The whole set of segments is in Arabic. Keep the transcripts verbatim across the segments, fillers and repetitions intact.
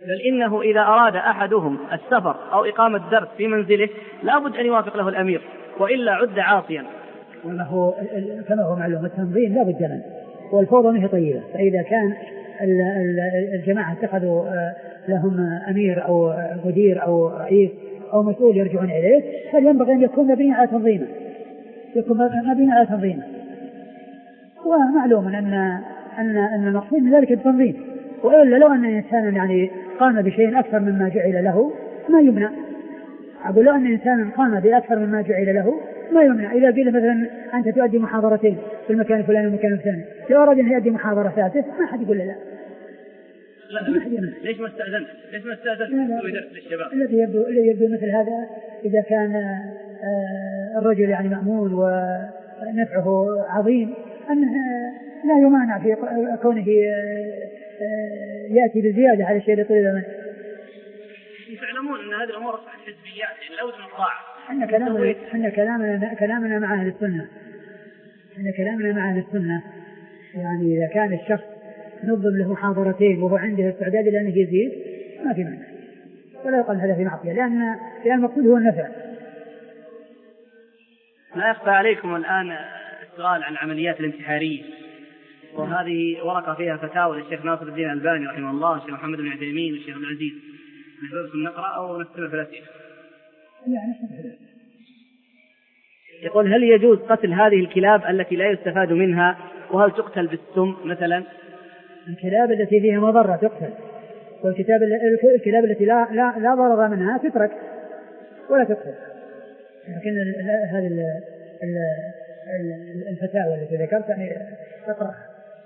بل إنه إذا أراد أحدهم السفر أو إقامة درس في منزله لا بد أن يوافق له الأمير وإلا عد عاصيا. وله كما هو معلوم التنظيم لا بد منه، والفوضى منه طيبة. فإذا كان الجماعة اتخذوا لهم أمير أو مدير أو رئيس أو مسؤول يرجعون إليه، فينبغي أن يكون مبني على تنظيمه، يكون مبني على تنظيمه. ومعلوم أن أن أن المقصود من ذلك التنظيم، وإلا لو أن الإنسان يعني قام بشيء أكثر مما جعل له ما يمنع. أقول لو أن الإنسان قام بأكثر مما جعل له ما يمنع. إذا قيل مثلا أنت تؤدي محاضرتين في المكان الفلاني والمكان الثاني، لو أراد أن يؤدي محاضرة ثالثة ما حد يقول له لا. ليش ما استأذنت؟ ليش ما استأذنت للشباب؟ الذي يبدو الذي يبدو مثل هذا إذا كان الرجل يعني مأمون ونفعه عظيم أنه لا يمانع في كونه يأتي بزيادة على الشيء اللي طلب منه. تعلمون أن هذه الأمور أصبحت حزبيات، يعني لابد من الطاعة. إحنا كلامنا إحنا كلامنا كلامنا مع أهل السنة. إحنا كلامنا مع أهل السنة يعني إذا كان الشخص نظم له محاضرتين وهو عنده استعداد لأنه يزيد ما في مانع، ولا يقال هذا في معصية، لأن لأن المقصود هو النفع. لا يخفى عليكم الآن السؤال عن العمليات الانتحارية، وهذه ورقة فيها فتاوى للشيخ ناصر الدين الألباني رحمه الله والشيخ محمد بن عثيمين والشيخ عبد العزيز. نحن نقرأ أو نستمع في الأسئلة؟ يقول هل يجوز قتل هذه الكلاب التي لا يستفاد منها، وهل تقتل بالسم مثلا؟ الكلاب التي فيها مضرة تقتل، والكتاب الكلاب التي لا لا لا ضرر منها تترك ولا تقتل. لكن هذه الفتاوى التي ذكرت يعني تقرأ.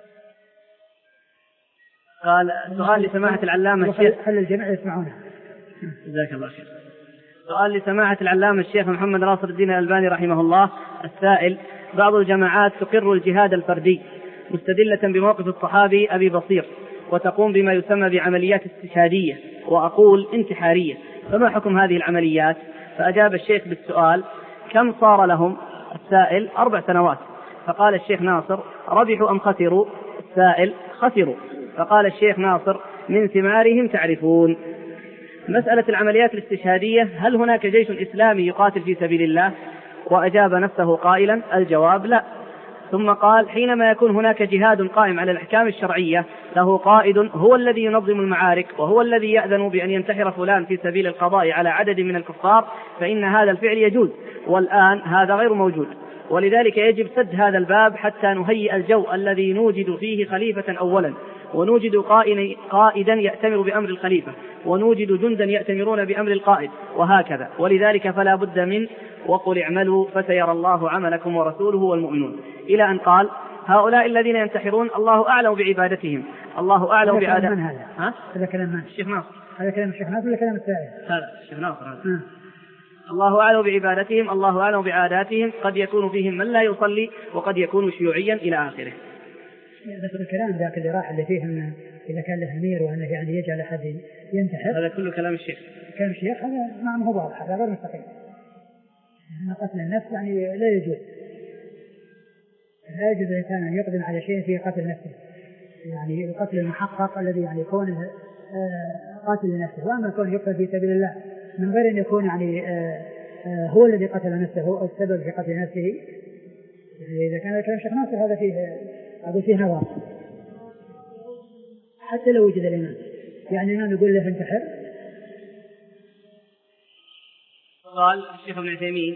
قال سؤال لسماحة العلامة الشيخ، هل الجميع يسمعونها؟ جزاك الله خير. سؤال لسماحة العلامة الشيخ محمد ناصر الدين الألباني رحمه الله السائل: بعض الجماعات تقر الجهاد الفردي مستدلة بموقف الصحابي أبي بصير، وتقوم بما يسمى بعمليات استشهادية وأقول انتحارية، فما حكم هذه العمليات؟ فأجاب الشيخ بالسؤال: كم صار لهم؟ السائل: أربع سنوات. فقال الشيخ ناصر: ربحوا أم خسروا؟ السائل: خسروا. فقال الشيخ ناصر: من ثمارهم تعرفون. مسألة العمليات الاستشهادية: هل هناك جيش إسلامي يقاتل في سبيل الله؟ وأجاب نفسه قائلا: الجواب لا. ثم قال: حينما يكون هناك جهاد قائم على الأحكام الشرعية له قائد هو الذي ينظم المعارك وهو الذي يأذن بأن ينتحر فلان في سبيل القضاء على عدد من الكفار، فإن هذا الفعل يجوز، والآن هذا غير موجود، ولذلك يجب سد هذا الباب حتى نهيئ الجو الذي نوجد فيه خليفة أولا، ونوجد قائدا يأتمر بأمر الخليفة، ونوجد جندا يأتمرون بأمر القائد، وهكذا. ولذلك فلا بد من وقل اعملوا فسيرى الله عملكم ورسوله والمؤمنون، إلى أن قال: هؤلاء الذين ينتحرون الله أعلم بعبادتهم، الله أعلم بعادتهم. هذا ها؟ هذا كلام من؟ الشيخ ناصر. هذا كلام الشيخ ناصر ولا كلام السائل؟ هذا الشيخ ناصر هذا. الله أعلم بعبادتهم، الله أعلم بعاداتهم، قد يكون فيهم من لا يصلي وقد يكون شيوعيا إلى آخره. ذكر الكلام ذاك اللي راح اللي فيه إن إذا كان له أمير وأنه يعني يجعل أحد ينتحر، هذا كله كلام الشيخ. كلام الشيخ هذا ما هو واضح، هذا غير مستقيم. أن قتل النفس يعني لا يجوز، لا يجوز الإنسان أن يقدم على شيء فيه قتل نفسه، يعني القتل المحقق الذي يعني يكون قاتل لنفسه. وأما يكون يقتل في سبيل الله من غير أن يكون يعني هو الذي قتل نفسه أو السبب في قتل نفسه، إذا كان كلام الشيخ ناصر هذا فيه أقول فيه نظر، حتى لو وجد الإمام، يعني الإمام يقول له انتحر. قال الشيخ ابن عثيمين: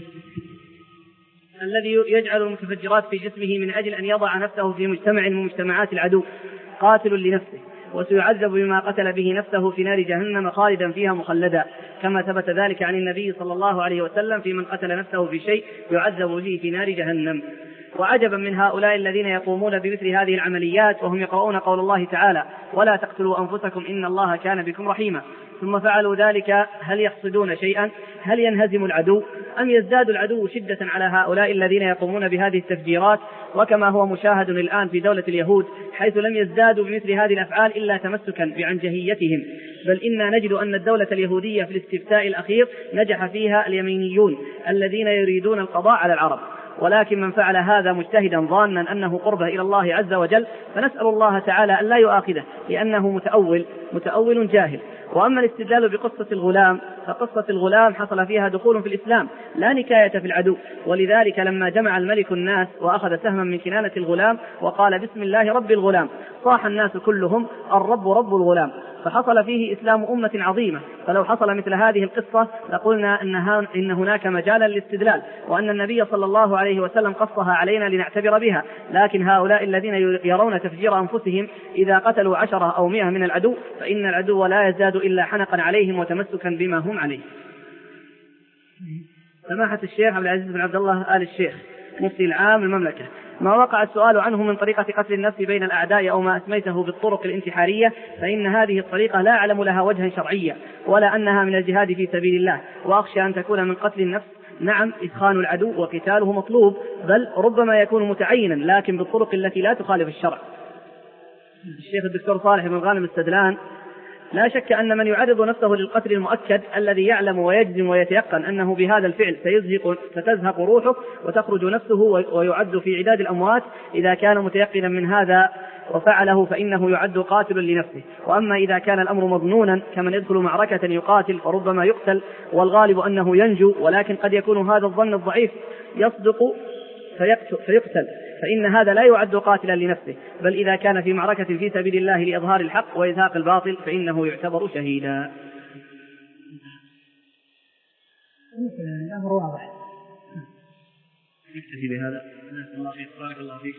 الذي يجعل المتفجرات في جسمه من أجل أن يضع نفسه في مجتمع من مجتمعات العدو قاتل لنفسه، وسيعذب بما قتل به نفسه في نار جهنم خالدا فيها مخلدا، كما ثبت ذلك عن النبي صلى الله عليه وسلم في من قتل نفسه في شيء يعذب به في نار جهنم. وعجبا من هؤلاء الذين يقومون بمثل هذه العمليات وهم يقرؤون قول الله تعالى: ولا تقتلوا أنفسكم إن الله كان بكم رحيما، ثم فعلوا ذلك. هل يقصدون شيئا؟ هل ينهزم العدو أم يزداد العدو شدة على هؤلاء الذين يقومون بهذه التفجيرات؟ وكما هو مشاهد الآن في دولة اليهود، حيث لم يزدادوا بمثل هذه الأفعال إلا تمسكا بعنجهيتهم، بل إنا نجد أن الدولة اليهودية في الاستفتاء الأخير نجح فيها اليمينيون الذين يريدون القضاء على العرب، ولكن من فعل هذا مجتهدا ظانا أنه قربه إلى الله عز وجل فنسأل الله تعالى أن لا يؤاخذه لأنه متأول متأول جاهل. وأما الاستدلال بقصة الغلام فقصة الغلام حصل فيها دخول في الإسلام لا نكاية في العدو، ولذلك لما جمع الملك الناس وأخذ سهما من كنانة الغلام وقال بسم الله رب الغلام صاح الناس كلهم الرب رب الغلام، فحصل فيه إسلام أمة عظيمة. فلو حصل مثل هذه القصة لقلنا إنها إن هناك مجالا للاستدلال، وأن النبي صلى الله عليه وسلم قصها علينا لنعتبر بها. لكن هؤلاء الذين يرون تفجير أنفسهم إذا قتلوا عشرة أو مئة من العدو فإن العدو لا يزداد إلا حنقا عليهم وتمسكا بما هم عليه. سماحة الشيخ عبد العزيز بن عبد الله آل الشيخ مفتي العام المملكة، ما وقع السؤال عنه من طريقة قتل النفس بين الأعداء أو ما أسميته بالطرق الانتحارية، فإن هذه الطريقة لا أعلم لها وجها شرعيا ولا أنها من الجهاد في سبيل الله، وأخشى أن تكون من قتل النفس. نعم إدخان العدو وقتاله مطلوب، بل ربما يكون متعينا لكن بالطرق التي لا تخالف الشرع. الشيخ الدكتور صالح بن غانم السدلان: لا شك أن من يعرض نفسه للقتل المؤكد الذي يعلم ويجزم ويتيقن أنه بهذا الفعل سيزهق ستزهق روحه وتخرج نفسه ويعد في عداد الأموات، إذا كان متيقنا من هذا وفعله فإنه يعد قاتل لنفسه. وأما إذا كان الأمر مظنونا كمن يدخل معركة يقاتل فربما يقتل والغالب أنه ينجو، ولكن قد يكون هذا الظن الضعيف يصدق فيقتل، فإن هذا لا يعد قاتلا لنفسه، بل إذا كان في معركة في سبيل الله لإظهار الحق وإزهاق الباطل فإنه يعتبر شهيدا. الأمر واضح. نكتفي بهذا. الله فيك. بارك الله فيك.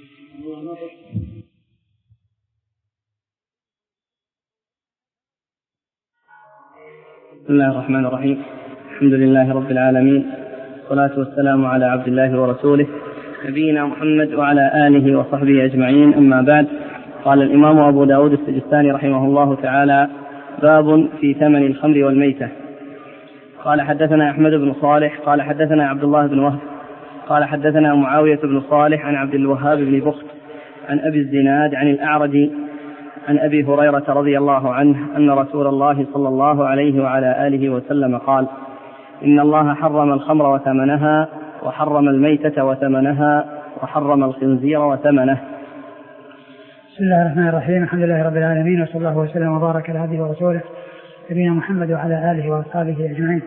بسم الله الرحمن الرحيم. الحمد لله رب العالمين، والصلاة والسلام على عبد الله ورسوله نبينا محمد وعلى آله وصحبه أجمعين، أما بعد. قال الإمام أبو داود السجستاني رحمه الله تعالى: باب في ثمن الخمر والميتة. قال حدثنا أحمد بن صالح قال حدثنا عبد الله بن وهب قال حدثنا معاوية بن صالح عن عبد الوهاب بن بخت عن أبي الزناد عن الأعرج عن أبي هريرة رضي الله عنه أن رسول الله صلى الله عليه وعلى آله وسلم قال: إن الله حرم الخمر وثمنها وحرم الميتة وثمنها وحرم الخنزير وثمنه. بسم الله الرحمن الرحيم. الحمد لله رب العالمين، وصلى الله وسلم وبارك على عبده ورسوله نبينا محمد وعلى آله وأصحابه أجمعين.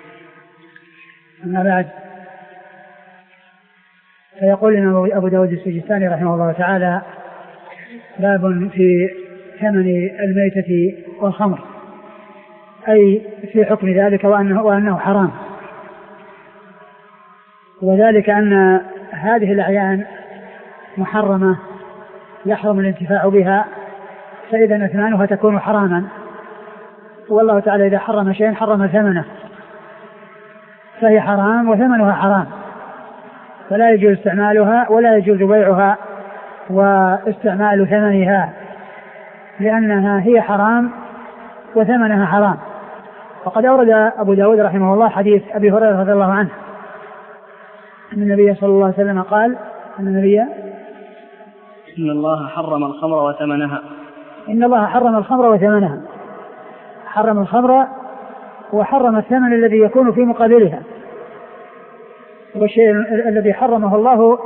أما بعد، فيقول لنا أبو داود السجستاني رحمه الله تعالى: باب في ثمن الميتة والخمر، أي في حكم ذلك وأنه, وأنه حرام، وذلك أن هذه الأعيان محرمة يحرم الانتفاع بها، فإذا أثمانها تكون حراما، والله تعالى إذا حرم شيئا حرم ثمنه، فهي حرام وثمنها حرام، فلا يجوز استعمالها ولا يجوز بيعها واستعمال ثمنها، لأنها هي حرام وثمنها حرام. وقد أورد أبو داود رحمه الله حديث أبي هريرة رضي الله عنه أن النبي صلى الله عليه وسلم قال: أن النبي إن الله حرم الخمر وثمنها إن الله حرم الخمر وثمنها حرم الخمر وحرم الثمن الذي يكون في مقابلها، والشيء الذي حرمه الله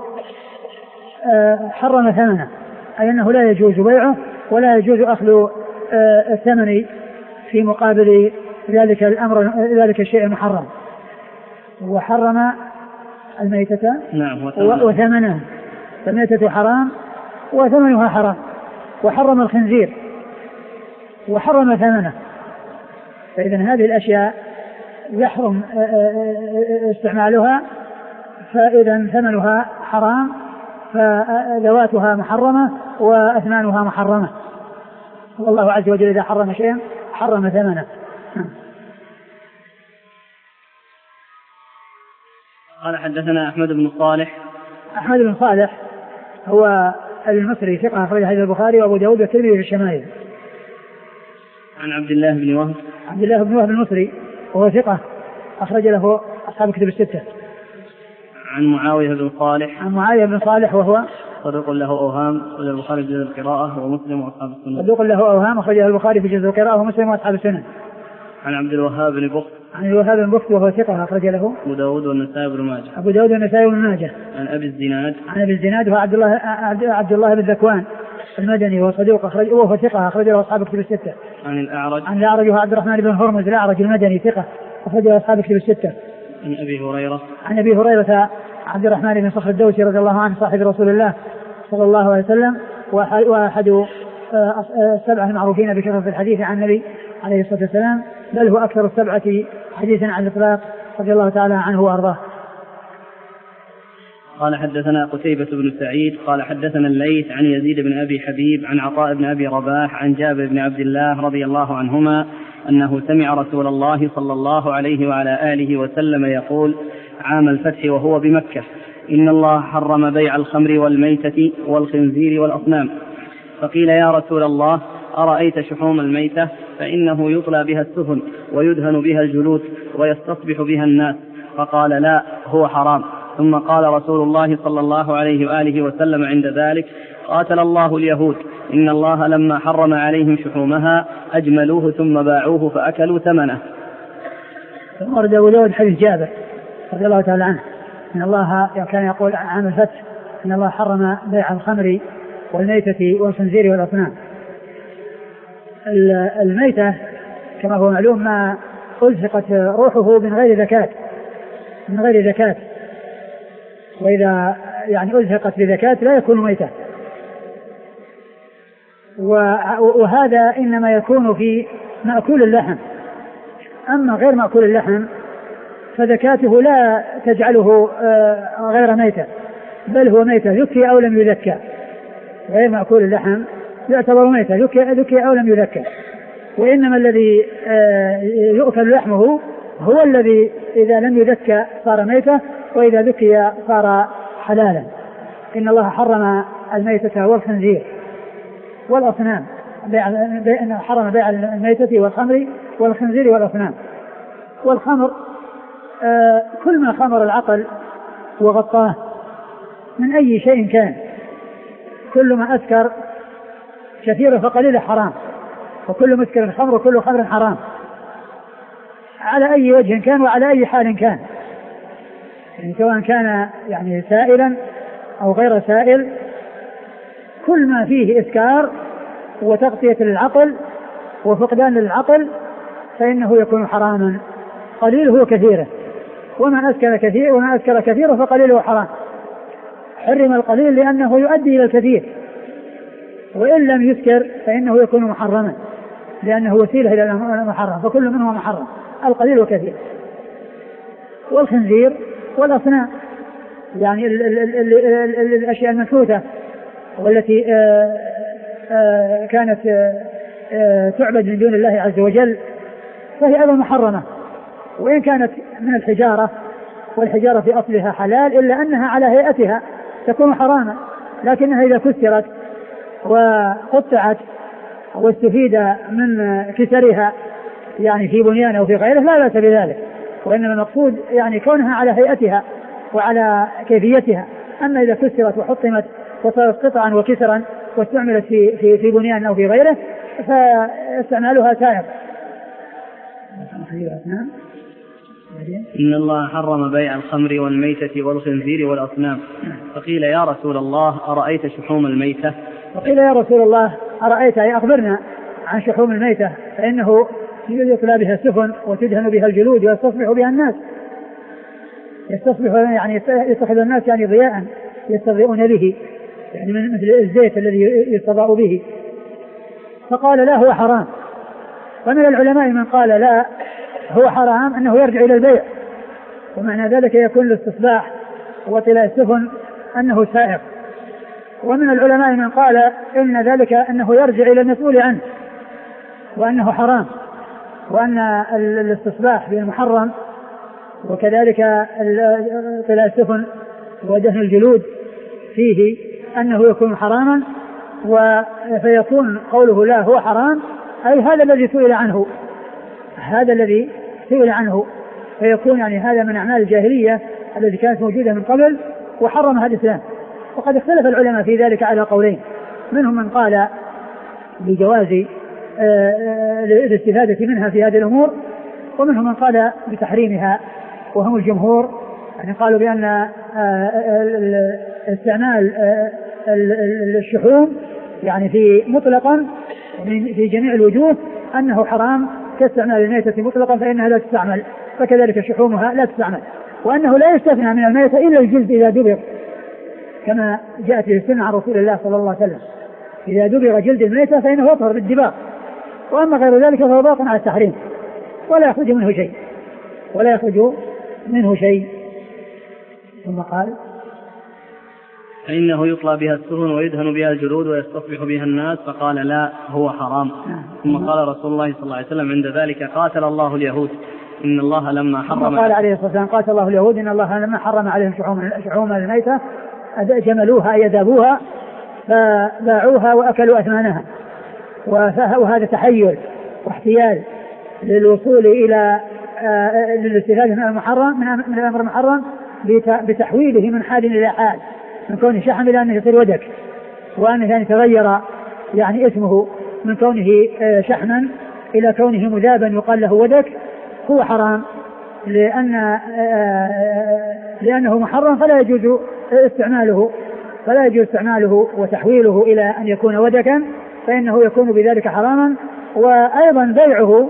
حرم ثمنه، أي أنه لا يجوز بيعه ولا يجوز أخذ الثمن في مقابل ذلك الأمر ذلك الشيء المحرم. وحرم الميتة نعم وثمنها، فالميتة حرام وثمنها حرام. وحرم الخنزير وحرم ثمنه، فإذا هذه الأشياء يحرم استعمالها، فإذا ثمنها حرام، فذواتها محرمة وأثمانها محرمة. والله عز وجل إذا حرم شيئا حرم ثمنه. قال حدثنا أحمد بن صالح. أحمد بن صالح هو المصري ثقة أخرج حديث البخاري وأبو داود والترمذي في الشمائل. عن عبد الله بن وهب. عبد الله بن وهب المصري وهو ثقة أخرج له أصحاب الكتب الستة. عن معاوية بن صالح. عن معاوية بن صالح وهو صدوق له أوهام أخرج البخاري في جزء القراءة ومسلم وأصحاب السنن. صدوق له أوهام أخرجه البخاري في جزء القراءة ومسلم وأصحاب السنن. عن عبد الوهاب بن بخت عن الوهاب بن بخت وهو ثقة أخرج له أبو داود والنسائي بن ماجه أبو داود والنسائي بن ماجه. عن أبي الزناد عن أبي الزناد وهو عبد الله عبد الله بن ذكوان المدني وهو صدوق أخرج وهو ثقة أخرج له أصحاب كتب الستة. عن الأعرج عن الأعرج وهو عبد الرحمن بن هرمز الأعرج المدني ثقة أخرج له أصحاب كتب الستة. عن أبي هريرة عن أبي هريرة عبد الرحمن بن صخر الدوسي رضي الله عنه صاحب رسول الله صلى الله عليه وسلم وأحد السبعة المعروفين بكثرة الحديث عن النبي عليه الصلاة والسلام، بل هو أكثر السبعة حديثا عن الإطلاق رضي الله تعالى عنه وأرضاه. قال حدثنا قتيبة بن سعيد قال حدثنا الليث عن يزيد بن أبي حبيب عن عطاء بن أبي رباح عن جابر بن عبد الله رضي الله عنهما أنه سمع رسول الله صلى الله عليه وعلى آله وسلم يقول عام الفتح وهو بمكة: إن الله حرم بيع الخمر والميتة والخنزير والأصنام. فقيل يا رسول الله أرأيت شحوم الميتة فإنه يطلى بها السفن ويدهن بها الجلود ويستصبح بها الناس. فقال لا، هو حرام. ثم قال رسول الله صلى الله عليه وآله وسلم عند ذلك: قاتل الله اليهود، إن الله لما حرم عليهم شحومها أجملوه ثم باعوه فأكلوا ثمنه. ورد أبو داود حديث جابر رضي الله تعالى عنه إن الله كان يقول عام الفتح إن الله حرم بيع الخمر والميتة والخنزير والأصنام. الميتة كما هو معلوم ما ألحقت روحه من غير زكاة من غير زكاة وإذا يعني ألحقت بزكاة لا يكون ميتة، وهذا إنما يكون في مأكول اللحم. أما غير مأكول اللحم فزكاته لا تجعله غير ميتة، بل هو ميتة يذكي أو لم يذكى. غير مأكول اللحم يعتبر ميتة يذكي أو لم يذكى، وإنما الذي يؤكل لحمه هو الذي إذا لم يذكى صار ميتة، وإذا ذكي صار حلالا. إن الله حرم الميتة والخنزير والأصنام، بيع حرم بيع الميتة والخمر والخنزير والأصنام. والخمر آه كل ما خمر العقل وغطاه من أي شيء كان، كل ما أسكر كثيرا فقليلا حرام، وكل مسكر خمر وكل خمر حرام على أي وجه كان وعلى أي حال كان، يعني سواء كان يعني سائلا أو غير سائل. كل ما فيه إسكار وتغطية للعقل وفقدان للعقل فإنه يكون حراما، قليله وكثيره. وما أسكر كثير وما أسكر كثيره فقليله حرام. حرم القليل لأنه يؤدي إلى الكثير، وإن لم يسكر فإنه يكون محرما لأنه وسيلة إلى المحرم، فكل منه محرم، القليل وكثير. والخنزير والأصنام يعني ال ال ال ال ال ال الأشياء المنحوتة والتي آآ آآ كانت آآ تعبد من دون الله عز وجل فهي أيضا محرمة، وإن كانت من الحجارة، والحجارة في أصلها حلال إلا أنها على هيئتها تكون حراما، لكنها إذا كسرت وقطعت واستفيد من كسرها يعني في بنيان أو في غيره لا بأس بذلك، وإنما المقصود يعني كونها على هيئتها وعلى كيفيتها. أما إذا كسرت وحطمت وصارت قطعا وكسرا واستعملت في في في بنيان أو في غيره فاستعمالها سائغ. إن الله حرم بيع الخمر والميتة والخنزير والأصنام. فقيل يا رسول الله أرأيت شحوم الميتة؟ فقيل يا رسول الله أرأيت، أي أخبرنا عن شحوم الميتة، فإنه يطلى بها السفن وتدهن بها الجلود ويستصبح بها الناس، يستصبح يعني يتخذ الناس يعني ضياء يستضيئون به، يعني من مثل الزيت الذي يستضاء به. فقال لا، هو حرام. ومن العلماء من قال لا، هو حرام أنه يرجع إلى البيع، ومعنى ذلك يكون الاستصباح وطلاء السفن أنه سائغ. ومن العلماء من قال إن ذلك أنه يرجع إلى المسؤول عنه وأنه حرام، وأن الاستصباح بالمحرم وكذلك طلاء السفن ودهن الجلود فيه أنه يكون حراما، فيكون قوله لا هو حرام أي هذا الذي سئل عنه، هذا الذي سئل عنه، فيكون يعني هذا من أعمال الجاهلية التي كانت موجودة من قبل وحرمها الإسلام. وقد اختلف العلماء في ذلك على قولين، منهم من قال بجواز الاستفادة منها في هذه الأمور، ومنهم من قال بتحريمها وهم الجمهور، يعني قالوا بأن استعمال الشحوم يعني في مطلقا في جميع الوجوه أنه حرام كاستعمال الميتة مطلقا فإنها لا تستعمل، فكذلك شحومها لا تستعمل، وأنه لا يستثنى من الميتة إلا الجلد إذا دبر كما جاءت به السنة عن رسول الله صلى الله عليه وسلم، إذا دبر جلد الميتة فإنه يطهر بالدباغ، وأما غير ذلك فهو باق على التحريم ولا يخرج منه شيء ولا يخرج منه شيء. ثم قال فإنه يطلى بها السفن ويدهن بها الجلود ويستصبح بها الناس، فقال لا هو حرام. ثم قال رسول الله صلى الله عليه وسلم عند ذلك قاتل الله اليهود إن الله لما حرم، قال عليه الصلاة والسلام قاتل الله اليهود إن الله لما حرم عليهم شحوم, شحوم الميتة جملوها يذابوها فباعوها وأكلوا أثمانها، وهذا تحيل واحتيال للوصول إلى للاستفادة من المحرم من الأمر المحرم بتحويله من حال إلى حال، من كونه شحم إلى أنه يصير ودك، وأنه يعني تغير يعني اسمه من كونه شحما إلى كونه مذابا يقال له ودك، هو حرام لأن لأنه محرم فلا يجوز استعماله فلا يجوز استعماله وتحويله إلى أن يكون ودكا، فإنه يكون بذلك حراما. وأيضا بيعه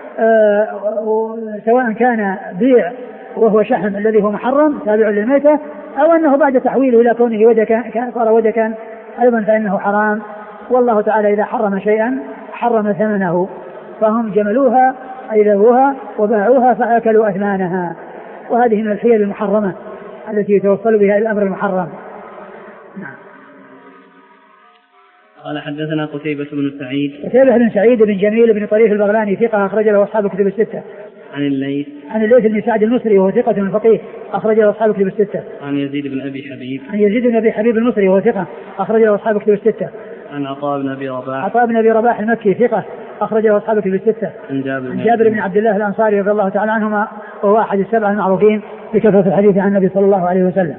سواء كان بيع وهو شحم الذي هو محرم تابع للميتة، أو أنه بعد تحويله إلى كونه ودكا صار ودكا أيضا فإنه حرام. والله تعالى إذا حرم شيئا حرم ثمنه، فهم جملوها أي ذبوها وباعوها فأكلوا أثمانها، وهذه من الحيل المحرمة التي يتوصل بها إلى الأمر المحرم. نعم. قال حدثنا قتيبة بن سعيد قتيبة بن سعيد بن جميل بن طريف البغلاني ثقة أخرج له أصحاب الكتب الستة. عن الليث عن الليث بن سعد المصري وهو ثقة من فقيه أخرج له أصحاب الكتب الستة. عن يزيد بن أبي حبيب عن يزيد بن أبي حبيب المصري وهو ثقة أخرج له أصحاب الكتب الستة. عن عطاء بن أبي رباح عطاء بن أبي رباح المكي ثقة أخرج له أصحاب الكتب الستة. عن جابر, عن جابر بن عبد الله الأنصاري رضي الله تعالى عنهما وهو أحد السبع المعروفين بكثرة الحديث عن النبي صلى الله عليه وسلم.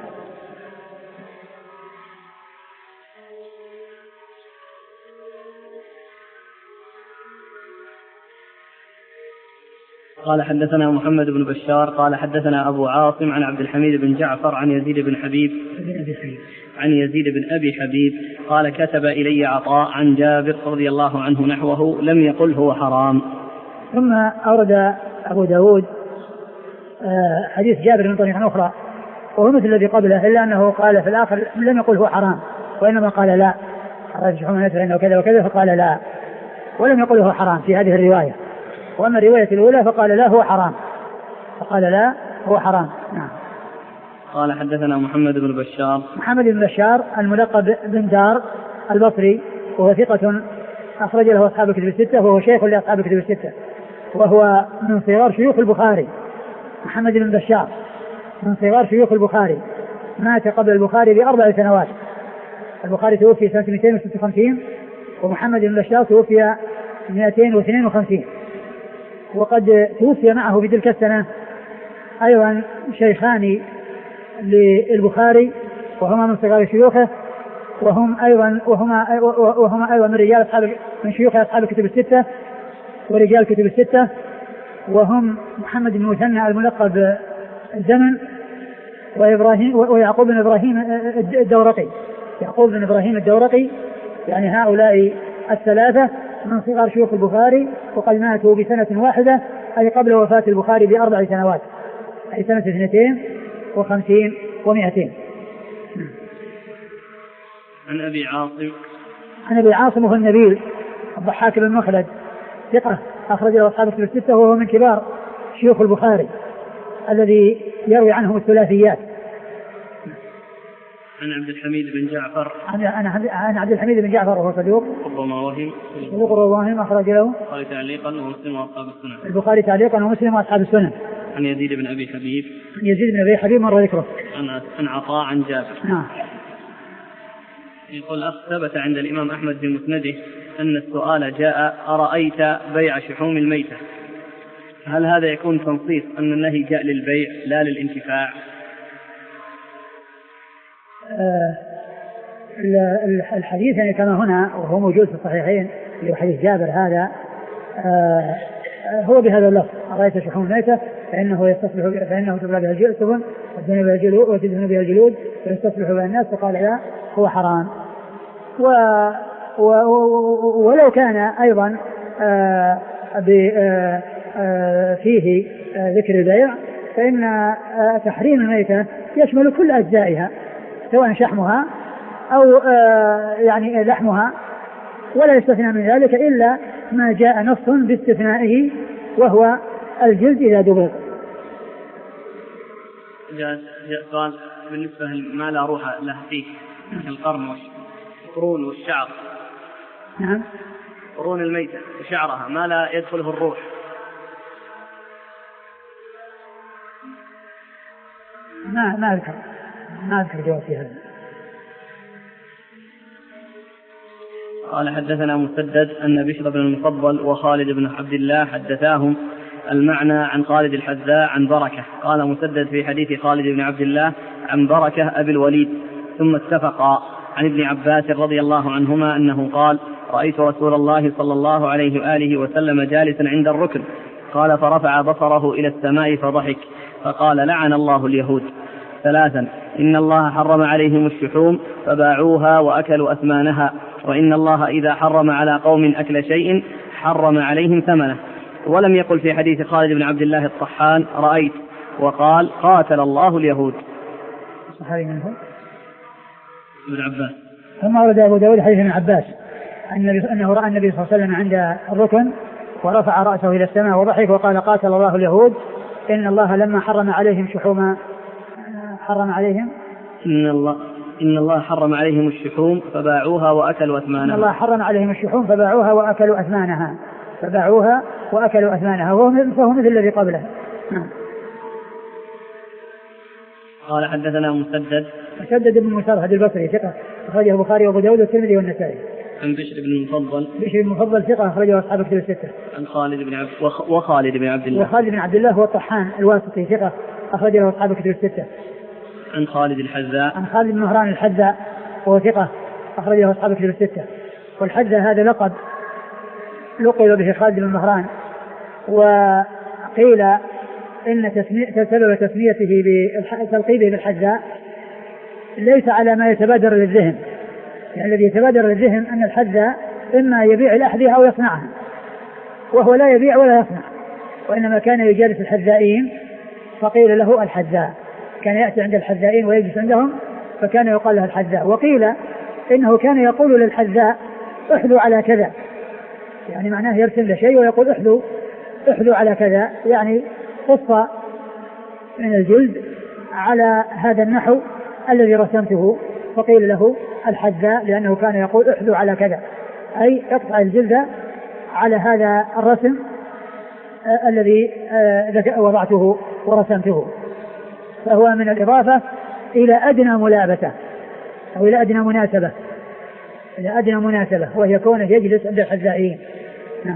قال حدثنا محمد بن بشار قال حدثنا أبو عاصم عن عبد الحميد بن جعفر عن يزيد بن حبيب عن يزيد بن أبي حبيب قال كتب إلي عطاء عن جابر رضي الله عنه نحوه لم يقل هو حرام. ثم أورد أبو داود حديث جابر من طريق أخرى وهو مثل الذي قبله، إلا أنه قال في الآخر لم يقل هو حرام، وإنما قال لا رجح من يسر إنه كذا وكذا فقال لا، ولم يقل هو حرام في هذه الرواية. وأما الرواية الأولى فقال لا هو حرام، فقال لا هو حرام. نعم. قال حدثنا محمد بن بشار محمد بن بشار الملقب بن دار البصري وهو ثقة أخرج له أصحاب الكتب الستة وهو شيخ لأصحاب الكتب الستة، وهو من صغار شيوخ البخاري. محمد بن بشار من صغار شيوخ البخاري، مات قبل البخاري بأربع سنوات. البخاري توفي سنة مئتين وستة وخمسين ومحمد بن بشار توفي مئتين واثنين وخمسين، وقد توفي معه في تلك السنة أيضا شيخان للبخاري وهما من صغار شيوخه، وهم أيضا وهما وهما أيضا من رجال أصحاب من شيوخ أصحاب الكتب الستة ورجال الكتب الستة، وهم محمد بن مثنى الملقب الزمن وإبراهيم ويعقوب بن إبراهيم الدورقي يعقوب بن إبراهيم الدورقي يعني هؤلاء الثلاثة من صغار شيوخ البخاري، وقد ماتوا بسنة واحدة أي قبل وفاة البخاري بأربع سنوات، أي سنة اثنتين وخمسين ومئتين. عن أبي عاصم عن أبي عاصم هو النبيل الضحاك بن مخلد ثقة أخرج له أصحاب الكتب الستة وهو من كبار شيوخ البخاري الذي يروي عنهم الثلاثيات. عن عبد الحميد بن جعفر عن عن عبد الحميد بن جعفر وهو صدوق ربما وهم صدوق ربما أخرج له البخاري تعليقا ومسلم وأصحاب السنن البخاري تعليقا ومسلم وأصحاب السنن. عن يزيد بن أبي حبيب عن يزيد بن أبي حبيب مر ذكره. عن عطاء عن جابر. نعم. يقول أخ ثبت عند الإمام أحمد في مسنده أن السؤال جاء أرأيت بيع شحوم الميتة، هل هذا يكون تنصيص أن النهي جاء للبيع لا للانتفاع؟ آه الحديث يعني كما هنا وهو موجود في الصحيحين في حديث جابر هذا آه هو بهذا اللفظ أرأيت شحوم ميتة فإنه يستصلح فإنه تبلى بها الجلود وتدهن بها الجلود ويستصلح بها الناس، فقال لا هو حرام. و و ولو كان أيضا آه آه آه فيه آه ذكر البيع فإن آه تحريم الميتة يشمل كل أجزائها سواء شحمها أو آه يعني لحمها، ولا يستثنى من ذلك إلا ما جاء نص باستثنائه وهو الجلد إذا دبغ. جاء سؤال بالنسبة لما لا روح له فيه القرن والقرون والشعر. نعم. قرون الميتة وشعرها ما لا يدخله الروح. ما ما أذكر ما أذكر جواب في هذا. قال حدثنا مسدد أن بشر بن المفضل وخالد بن عبد الله حدثاهم المعنى عن خالد الحذاء عن بركة. قال مسدد في حديث خالد بن عبد الله عن بركة أبي الوليد ثم اتفقا عن ابن عباس رضي الله عنهما أنه قال رأيت رسول الله صلى الله عليه وآله وسلم جالسا عند الركن قال فرفع بصره إلى السماء فضحك فقال لعن الله اليهود. ثلاثا إن الله حرم عليهم الشحوم فباعوها وأكلوا أثمانها، وإن الله إذا حرم على قوم أكل شيء حرم عليهم ثمنه. ولم يقل في حديث خالد بن عبد الله الطحان رأيت، وقال قاتل الله اليهود. صحيح منه ابن عباس. ثم ورد أبو داود حديث ابن عباس أنه رأى النبي صلى الله عليه وسلم عند الركن ورفع رأسه إلى السماء وضحك وقال قاتل الله اليهود إن الله لما حرم عليهم شحوما حرم عليهم إن الله إن الله حرم عليهم الشحوم فباعوها وأكلوا أثمانها. إن الله حرم عليهم الشحوم فباعوها وأكلوا أثمانها فباعوها وأكلوا أثمانها فهو مثل الذي قبله. قال حدثنا مسدد مسدد بن مسرهد البصري ثقة أخرجه البخاري وأبو داود والترمذي والنسائي. عن بشر بن المفضل بشر بن المفضل ثقة أخرجه أصحاب كتب الستة. عن خالد بن عبد وخالد بن عبد الله وخالد بن عبد الله هو الطحان الواسطي ثقة أخرجه أصحاب كتب الستة. عن خالد الحذاء عن خالد بن مهران الحذاء وهو ثقة أخرجه أصحاب كتب الستة. والحذاء هذا لقب لقب به خالد بن مهران، وقيل إن تسمية سبب تسميته بتلقيبه بالحذاء ليس على ما يتبادر للذهن، يعني الذي يتبادر للذهن أن الحذاء إما يبيع الأحذية أو يصنعها، وهو لا يبيع ولا يصنع، وإنما كان يجالس الحذائين فقيل له الحذاء، كان يأتي عند الحذائين ويجلس عندهم فكان يقال له الحذاء. وقيل إنه كان يقول للحذاء احذو على كذا، يعني معناه يرسم له شيء ويقول احذو احذو على كذا، يعني قصة من الجلد على هذا النحو الذي رسمته، فقيل له الحذاء لأنه كان يقول احذو على كذا، أي اقطع الجلد على هذا الرسم آه الذي آه وضعته ورسمته. فهو من الإضافة إلى أدنى ملابسة أو إلى أدنى مناسبة إلى أدنى مناسبة وهي كونه يجلس عند الحذائين. نعم.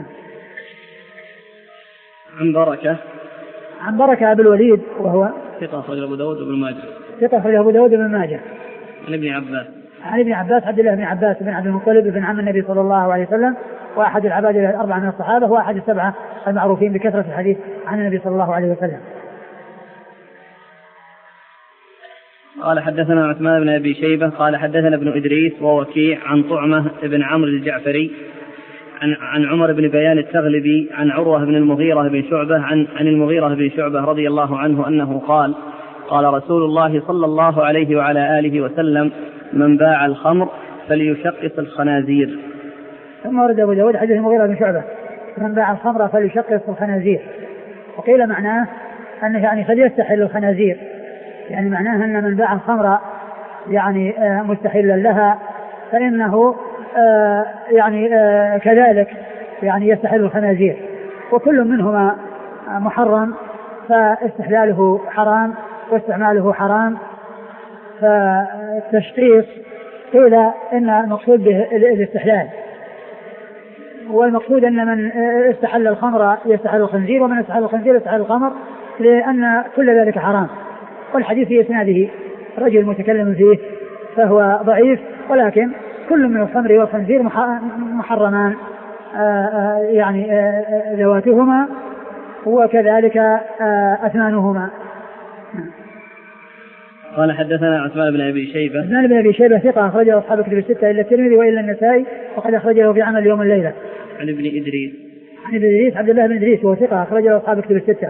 عن بركة عن بركة أبي الوليد وهو ثقة أخرجه أبو داود وابن ماجه. ثقة أخرجه أبو داود وابن ماجه. عن ابن عباس عن ابن عباس عبد الله بن عباس بن عبد المطلب بن عم النبي صلى الله عليه وسلم، وأحد العباد الأربعة من الصحابة، وأحد السبعة المعروفين بكثرة الحديث عن النبي صلى الله عليه وسلم. قال حدثنا عثمان بن أبي شيبة قال حدثنا ابن إدريس ووكيع عن طعمة بن عمرو الجعفري عن عن عمر بن بيان التغلبي عن عروة بن المغيرة بن شعبة عن عن المغيرة بن شعبة رضي الله عنه أنه قال قال رسول الله صلى الله عليه وعلى آله وسلم من باع الخمر فليشقص الخنازير. ثم ورد أبو داود حديث المغيرة بن شعبة من باع الخمر فليشقص الخنازير، وقيل معناه أنه يعني فليستحل الخنازير، يعني معناه أن من باع الخمر يعني مستحلا لها فإنه يعني كذلك يعني يستحل الخنازير، وكل منهما محرم فاستحلاله حرام واستعماله حرام. فالتشقيص قيل إن المقصود به الاستحلال، والمقصود أن من استحل الخمر يستحل الخنزير، ومن استحل الخنزير يستحل الخمر، لأن كل ذلك حرام. والحديث في إسناده رجل متكلم فيه فهو ضعيف، ولكن كل من الخمر والخنزير محرمان يعني ذواتهما وكذلك أثمانهما. قال حدثنا عثمان بن أبي شيبة. عثمان بن أبي شيبة ثقة أخرجه أصحاب الكتب الستة إلا الترمذي وإلا النسائي وقد أخرجه في عمل يوم الليلة. عن ابن إدريس. عن ابن إدريس عبد الله بن إدريس وهو ثقة أخرجه أصحاب الكتب الستة.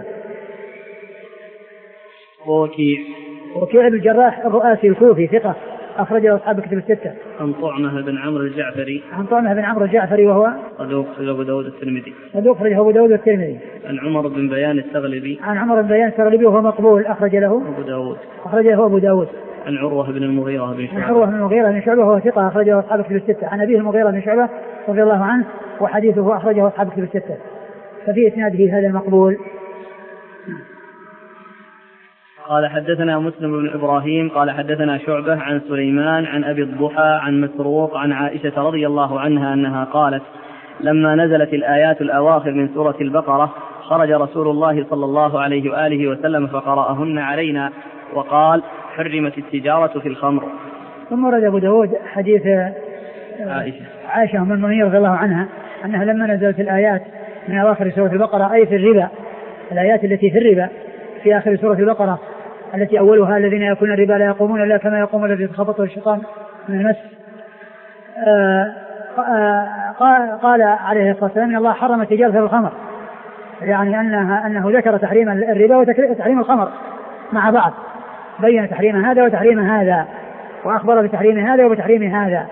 وكيع. وكيع بن الجراح الرؤاسي الكوفي ثقة أخرجه أصحاب الكتب الستة. عن طعمة بن عمرو الجعفري. عن طعمة بن عمرو الجعفري وهو صدوق أخرجه أبو داود الترمذي. صدوق أخرجه أبو داود الترمذي. عن عمر بن بيان الثغلبي. عن عمر بن بيان الثغلبي وهو مقبول أخرج له أبو داود. أخرج له أبو داود. عن عروة بن المغيرة بن شعبة. عن عروة بن المغيرة بن شعبة وهو ثقة أخرجه أصحاب الكتب الستة. عن أبيه المغيرة بن شعبة رضي الله عنه وحديثه أخرجه أصحاب الكتب الستة. ففي إسناده هذا المقبول. قال حدثنا مسلم بن إبراهيم قال حدثنا شعبة عن سليمان عن أبي الضحى عن مسروق عن عائشة رضي الله عنها أنها قالت لما نزلت الآيات الأواخر من سورة البقرة خرج رسول الله صلى الله عليه وآله وسلم فقرأهن علينا وقال حرمت التجارة في الخمر. ثم ورد أبو داود حديث عائشة عائشة أم المؤمنين رضي الله عنها أنها لما نزلت الآيات من أواخر سورة البقرة أي في الربا الآيات التي في الربا في آخر سورة البقرة التي أولها الذين يأكلون الربا لا يقومون إلا كما يقوم الذي يتخبطه الشيطان من المس. آآ آآ قال عليه الصلاة والسلام إن الله حرم التجارة في الخمر يعني أنها أنه ذكر تحريم الربا وتحريم الخمر مع بعض بين تحريم هذا وتحريم هذا وأخبر بتحريم هذا وبتحريم هذا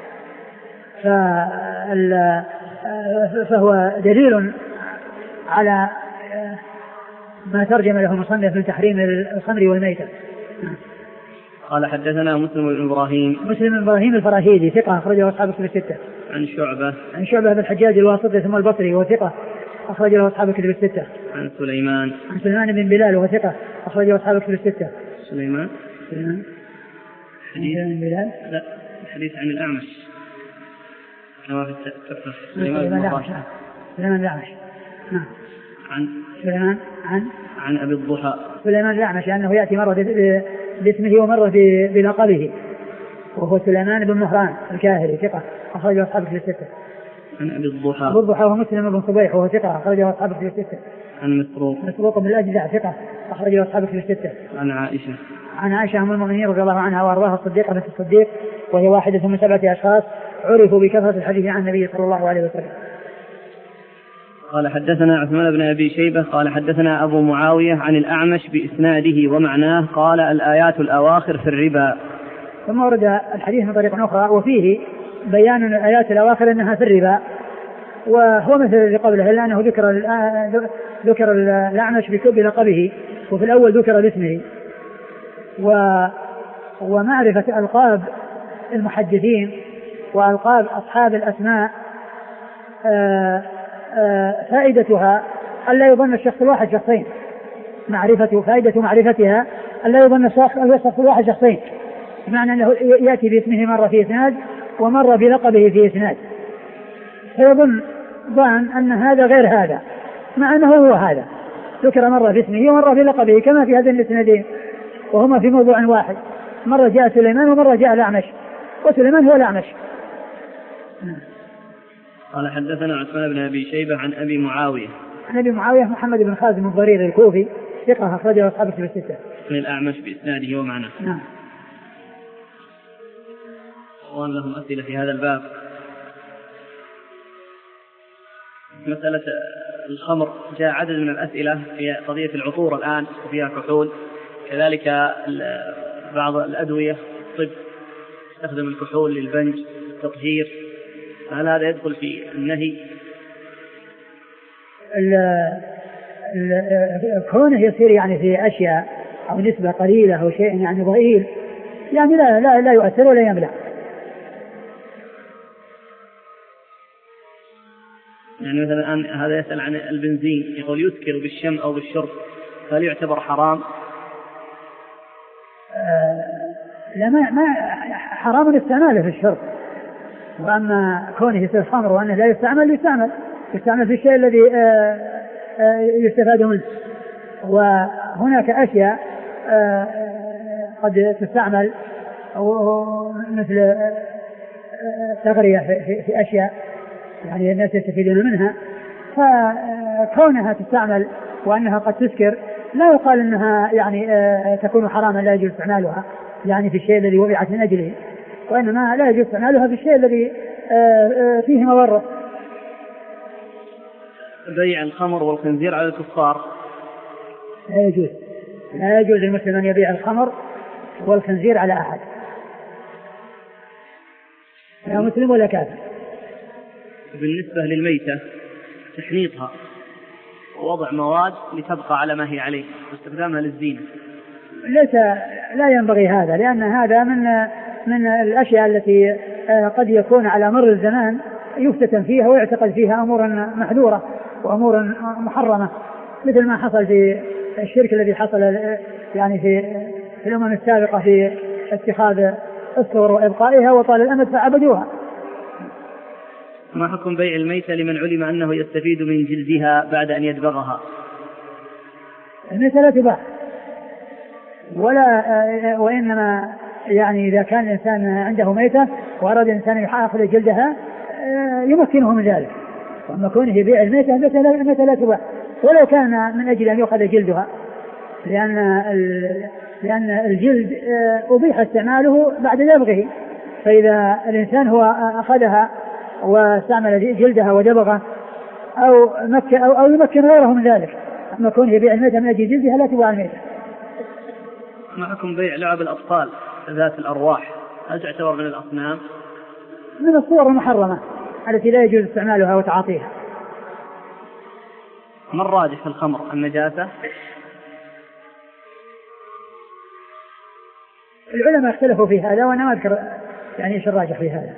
فهو دليل على ما ترجم له المصنف من تحريم الخمر والميتة. قال حدثنا مسلم بن إبراهيم. مسلم بن إبراهيم الفراهيدي ثقة أخرجه أصحاب الكتب الستة. عن شعبة. عن شعبة بن الحجاج الواسطي ثم البصري وثقة أخرج له أصحاب الكتب الستة. عن سليمان. عن سليمان بن بلال وهو ثقة أخرج له أصحاب الكتب الستة. سليمان. سليمان. حديث بن بلال. لا الحديث عن الأعمش. كما في التفسير. سليمان بن الأعمش. سليمان الأعمش. نعم. عن سليمان عن عن أبي الضحى. سليمان الأعمش أنه يأتي مرة باسمه ومرة بلقبه وهو سليمان بن مهران الكاهلي ثقة أخرجه أصحاب الكتب الستة. عن أبي الضحى. أبو الضحى ومسلم بن صبيح وهو ثقة أخرجه أصحاب الكتب الستة. عن مسروق. مسروق بن الأجدع ثقة أخرجه أصحاب الكتب الستة. عن عائشة. عن عائشة أم المؤمنين رضي الله عنها وأرضاها الصديقة بنت الصديق وهي واحدة من سبعة أشخاص عرفوا بكثرة الحديث عن النبي صلى الله عليه وسلم. قال حدثنا عثمان بن أبي شيبة قال حدثنا أبو معاوية عن الأعمش بإسناده ومعناه قال الآيات الأواخر في الربا. ثم ورد الحديث من طريق أخرى وفيه بيان الآيات الأواخر أنها في الربا وهو مثل الذي قبله إلا أنه ذكر ذكر الأعمش بلقبه وفي الأول ذكر باسمه و ومعرفة ألقاب المحدثين وألقاب أصحاب الأسماء آآ آآ فائدتها ألا يظن الشخص الواحد شخصين معرفة فائدة معرفتها ألا يظن الشخص الواحد شخصين بمعنى أنه يأتي باسمه مرة في إسناد ومرة بلقبه في إسناد فيظن ظن أن هذا غير هذا مع أنه هو هذا ذكر مرة باسمه ومرة بلقبه كما في هذين الإسنادين وهما في موضوع واحد مرة جاء سليمان ومرة جاء الأعمش وسليمان هو الأعمش. قال حدثنا عثمان بن أبي شيبة عن أبي معاوية. عن أبي معاوية محمد بن خازم الضرير الكوفي ثقة أخرجه أصحاب الكتب الستة. عن الأعمش بإسناده ومعناه. نعم. وأن لهم أسئلة في هذا الباب. مسألة الخمر جاء عدد من الأسئلة في قضية العطور الآن وفيها كحول كذلك بعض الأدوية الطب تستخدم الكحول للبنج التطهير فهل هذا يدخل في النهي؟ كونه يصير يعني في أشياء أو نسبة قليلة أو شيء يعني ضئيل يعني لا لا لا يؤثر ولا يمنع. يعني مثلا الآن هذا يسأل عن البنزين يقول يسكر بالشم أو بالشرب هل يعتبر حرام؟ آه لا ما ما حرام استعماله في الشرب وأما كونه يصير خمر وأنه لا يستعمل يستعمل يستعمل في الشيء الذي آه آه يستفاد منه. وهناك أشياء آه قد تستعمل مثل تغرية في, في, في أشياء يعني الناس يستفيدون منها كونها تستعمل وأنها قد تسكر لا يقال أنها يعني تكون حراما لا يجوز استعمالها يعني في الشيء الذي وضعت من أجله، وإنما لا يجوز استعمالها في الشيء الذي فيه مضرة. بيع الخمر والخنزير على الكفار لا يجوز، لا يجوز للمسلم أن يبيع الخمر والخنزير على أحد، لا مسلم ولا كافر. بالنسبة للميتة تحنيطها ووضع مواد لتبقى على ما هي عليه واستخدامها للزينة ليس لا ينبغي هذا، لأن هذا من من الأشياء التي قد يكون على مر الزمان يفتتن فيها ويعتقد فيها أمورا محذورة وأمورا محرمة، مثل ما حصل في الشرك الذي حصل يعني في في الأمم السابقة في اتخاذ الصور وإبقائها وطال الأمد فعبدوها. ما حكم بيع الميتة لمن علم أنه يستفيد من جلدها بعد أن يدبغها؟ الميتة لا تباع، ولا وإنما يعني إذا كان الإنسان عنده ميتة وأراد الإنسان يأخذ جلدها يمكنه من ذلك، وأما كونه يبيع الميتة الميتة لا تباع ولو كان من أجل أن يأخذ جلدها، لأن لأن الجلد أبيح استعماله بعد دبغه، فإذا الإنسان هو أخذها واستعمل جلدها ودبغه أو مكن أو, أو يمكن غيره من ذلك، أما كونه يبيع الميتة من أجل جلدها لا تباع الميتة. ما حكم بيع لعب الأطفال ذات الأرواح؟ هل تعتبر من الأصنام؟ من الصور المحرمة التي لا يجوز استعمالها وتعاطيها. ما الراجح في الخمر، النجاسة؟ العلماء اختلفوا في هذا وأنا ما أذكر يعني إيش الراجح في هذا.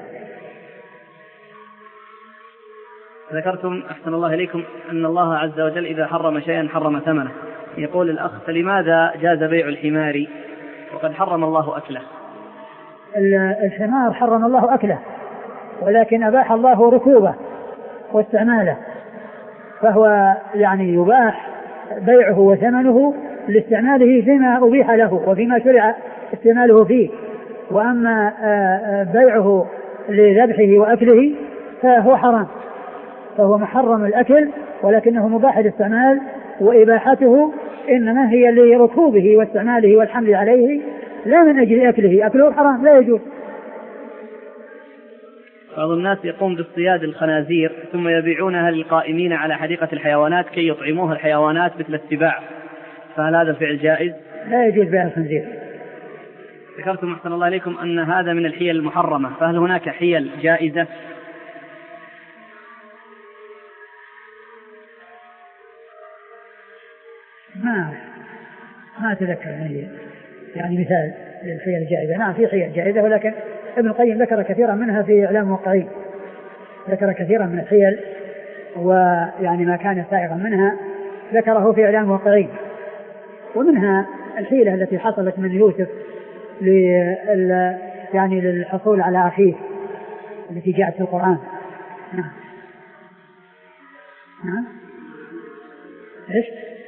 ذكرتم أحسن الله إليكم أن الله عز وجل إذا حرم شيئا حرم ثمنه. يقول الأخ: فلماذا جاز بيع الحمار وقد حرم الله أكله؟ الحمار حرم الله أكله ولكن أباح الله ركوبه واستعماله، فهو يعني يباح بيعه وثمنه لاستعماله فيما أبيح له وفيما شرع استعماله فيه، وأما بيعه لذبحه وأكله فهو حرام، فهو محرم الأكل ولكنه مباح الاستعمال، وإباحته إنما هي لركوبه واستعماله والحمل عليه لا من أجل أكله، أكله حرام لا يجوز. بعض الناس يقوم باصطياد الخنازير ثم يبيعونها للقائمين على حديقة الحيوانات كي يطعموها الحيوانات مثل السباع، فهل هذا الفعل جائز؟ لا يجوز بيع الخنزير. ذكرتم أحسن الله عليكم أن هذا من الحيل المحرمة، فهل هناك حيل جائزة؟ ما ما أتذكر يعني, يعني مثال للحيل الجائزة. نعم في حيل جائزة، ولكن ابن القيم ذكر كثيرا منها في إعلام الموقعين، ذكر كثيرا من الحيل ويعني ما كان سائغا منها ذكره في إعلام الموقعين، ومنها الحيلة التي حصلت من يوسف لل يعني للحصول على أخيه التي جاءت في القرآن. نعم نعم إيش؟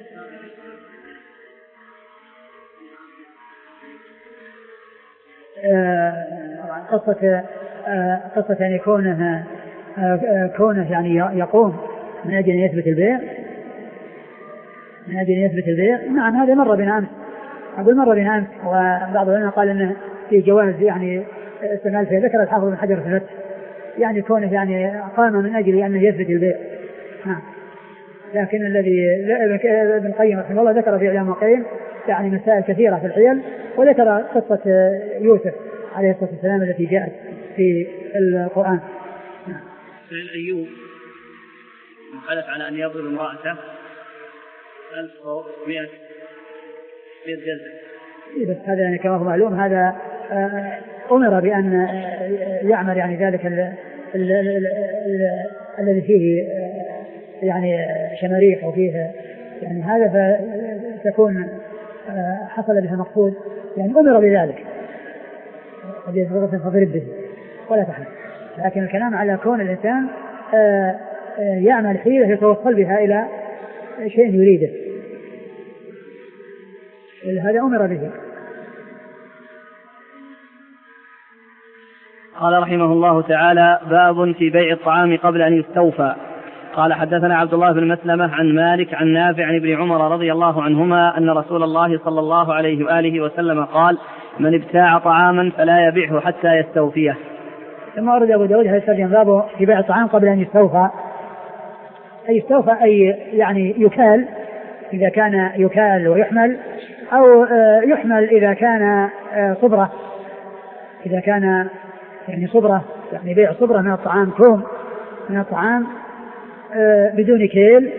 قصة قصة يعني كونه كونه يعني يقوم من أجل أن يثبت البيع من أجل أن يثبت البيع. نعم هذا مر بنا أمس، أقول مر بنا أمس، وبعض العلماء قال إنه في جواز يعني استعمال فيه. ذكر الحافظ بن حجر في الفتح يعني كونه يعني قام من أجل أن يثبت البيع. نعم لكن الذي ابن القيم رحمه الله ذكر في إعلام الموقعين يعني مسائل كثيرة في الحيل، وذكر قصة يوسف عليه الصلاة والسلام التي جاءت في القرآن. سيد أيوب حلف على أن يضرب امرأته ألف ومئة جلدة. بس هذا يعني كما هو معلوم هذا أمر بأن يعمل يعني ذلك الذي فيه يعني شماريخ أو فيه يعني هذا فتكون حصل بها مقصود، يعني أمر بذلك قد يتغطى فضرب به ولا تحمل. لكن الكلام على كون الإنسان يعمل حيلة يتوصل بها إلى شيء يريده، هذا أمر به. قال رحمه الله تعالى: باب في بيع الطعام قبل أن يستوفى. قال حدثنا عبد الله بن مسلمة عن مالك عن نافع عن ابن عمر رضي الله عنهما أن رسول الله صلى الله عليه وآله وسلم قال من ابتاع طعاما فلا يبيعه حتى يستوفيه. ثم ورد أبو داود هذا الترجمة باب في بيع الطعام قبل أن يستوفى. أي يستوفى أي يعني يكال إذا كان يكال ويحمل، أو يحمل إذا كان صبرة، إذا كان يعني صبرة يعني بيع صبرة من الطعام، كوم من الطعام بدون كيل،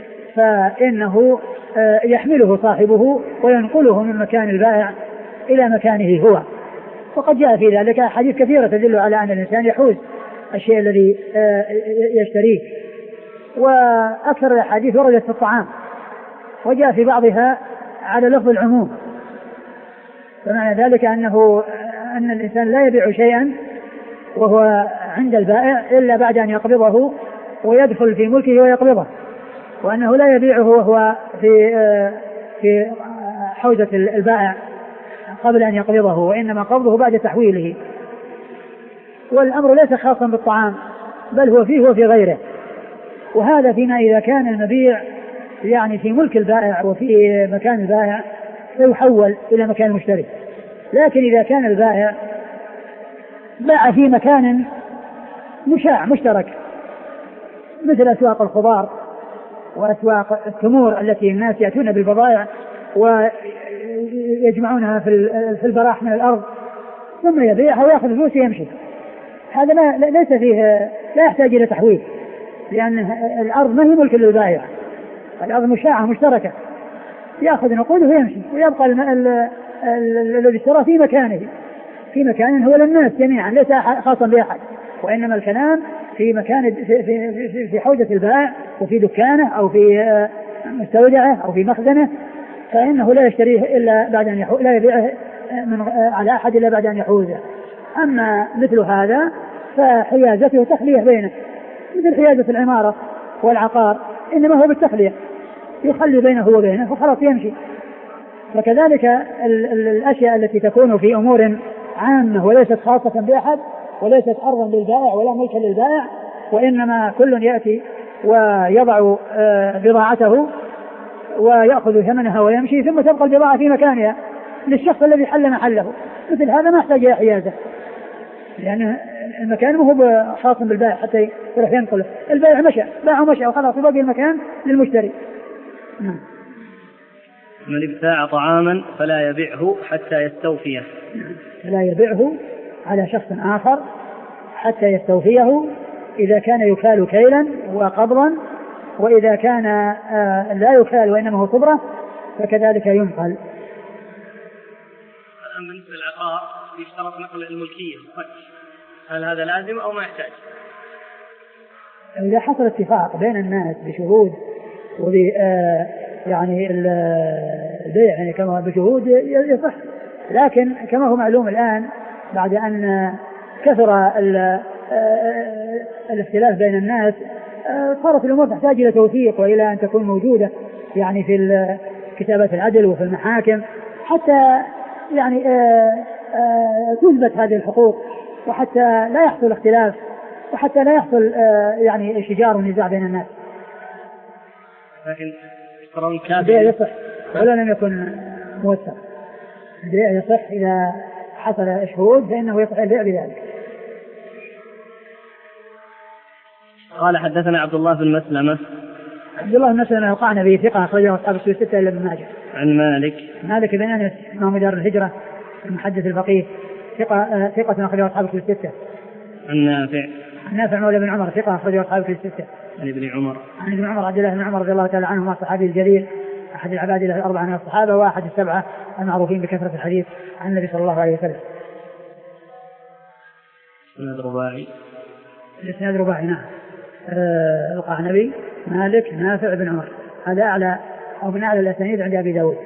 فإنه يحمله صاحبه وينقله من مكان البائع إلى مكانه هو. وقد جاء في ذلك حديث كثيرة تدل على أن الإنسان يحوز الشيء الذي يشتريه، وأكثر الأحاديث وردت في الطعام، وجاء في بعضها على لفظ العموم، فمعنى ذلك أنه أن الإنسان لا يبيع شيئا وهو عند البائع إلا بعد أن يقبضه ويدخل في ملكه ويقبضه، وأنه لا يبيعه وهو في في حوزة البائع قبل أن يقبضه، وإنما قبضه بعد تحويله. والأمر ليس خاصا بالطعام بل هو فيه وفي غيره، وهذا فيما إذا كان المبيع يعني في ملك البائع وفي مكان البائع فيحول إلى مكان المشتري. لكن إذا كان البائع باع في مكان مشاع مشترك مثل أسواق الخضار وأسواق التمور التي الناس يأتون بالبضائع ويجمعونها في البراح من الأرض ثم يبيعها ويأخذ فلوس ويمشي، هذا لا ليس فيه، لا يحتاج إلى تحويل، لأن الأرض ما هي ملك للبائع، الأرض مشاعة مشتركة، يأخذ نقوده ويمشي، ويبقى الذي اشترى في مكانه في مكان هو للناس جميعا ليس خاصا بأحد، وإنما الكلام في مكان في, في, في حوزة البائع وفي دكانه أو في مستودعه أو في مخزنه، فإنه لا يشتريه إلا بعد أن يحوز، لا يبيعه من على أحد إلا بعد أن يحوزه. أما مثل هذا فحيازته تخلية بينه، مثل حيازة العمارة والعقار، إنما هو بالتخلية يخلي بينه وبينه وخلاص يمشي. وكذلك ال ال الأشياء التي تكون في أمور عامة وليست خاصة بأحد وليست أرضا للبائع ولا ملكا للبائع، وإنما كل يأتي ويضع بضاعته ويأخذ ثمنها ويمشي، ثم تبقى البضاعة في مكانها للشخص الذي حل محله، مثل هذا ما يحتاج إلى حيازة، لأن المكان مو هو خاص بالبائع حتى يروح ينقله، البائع مشى باعه مشى وخلاص يبقى المكان للمشتري. نعم. من ابتاع طعاما فلا يبيعه حتى يستوفيه. فلا يبيعه على شخص آخر حتى يستوفيه، إذا كان يكال كيلا وقبضا، وإذا كان آه لا يكال وإنما هو صبرة فكذلك ينقل. بالنسبة للعقار يشترط نقل الملكية، هل هذا لازم أو ما يحتاج؟ إذا حصل اتفاق بين الناس بشهود وب آه يعني البيع يعني كما بشهود يصح، لكن كما هو معلوم الآن بعد أن كثر الاختلاف بين الناس صارت الأمور تحتاج إلى توثيق وإلى أن تكون موجودة يعني في كتابات العدل وفي المحاكم حتى يعني تثبت هذه الحقوق، وحتى لا يحصل اختلاف، وحتى لا يحصل يعني شجار ونزاع بين الناس. لكن البيع البيع يصح ولو لم يكن موثق، البيع يصح إذا حصل شهود فإنه يصح البيع بذلك. قال حدثنا عبد الله بن مسلمة. عبد الله بن مسلمة القعنبي ثقة أخرجه أصحاب الكتب الستة إلا ابن ماجه. عن مالك. مالك بن أنس إمام دار الهجرة المحدث الفقيه ثقة ثقة أخرجه أصحاب الكتب الستة. عن نافع. عن نافع مولى بن عمر ثقة أخرجه أصحاب الكتب الستة. عن ابن عمر. عن ابن عمر عبد الله بن عمر رضي الله تعالى عنهما الصحابي الجليل أحد العباد الأربعة من الصحابة وأحد السبعة المعروفين بكثرة الحديث عن النبي صلى الله عليه وسلم. الإسناد رباعي. الإسناد رباعي نعم. آه القعنبي مالك نافع بن عمر، هذا أعلى أو من أعلى الأسانيد عند أبي داود.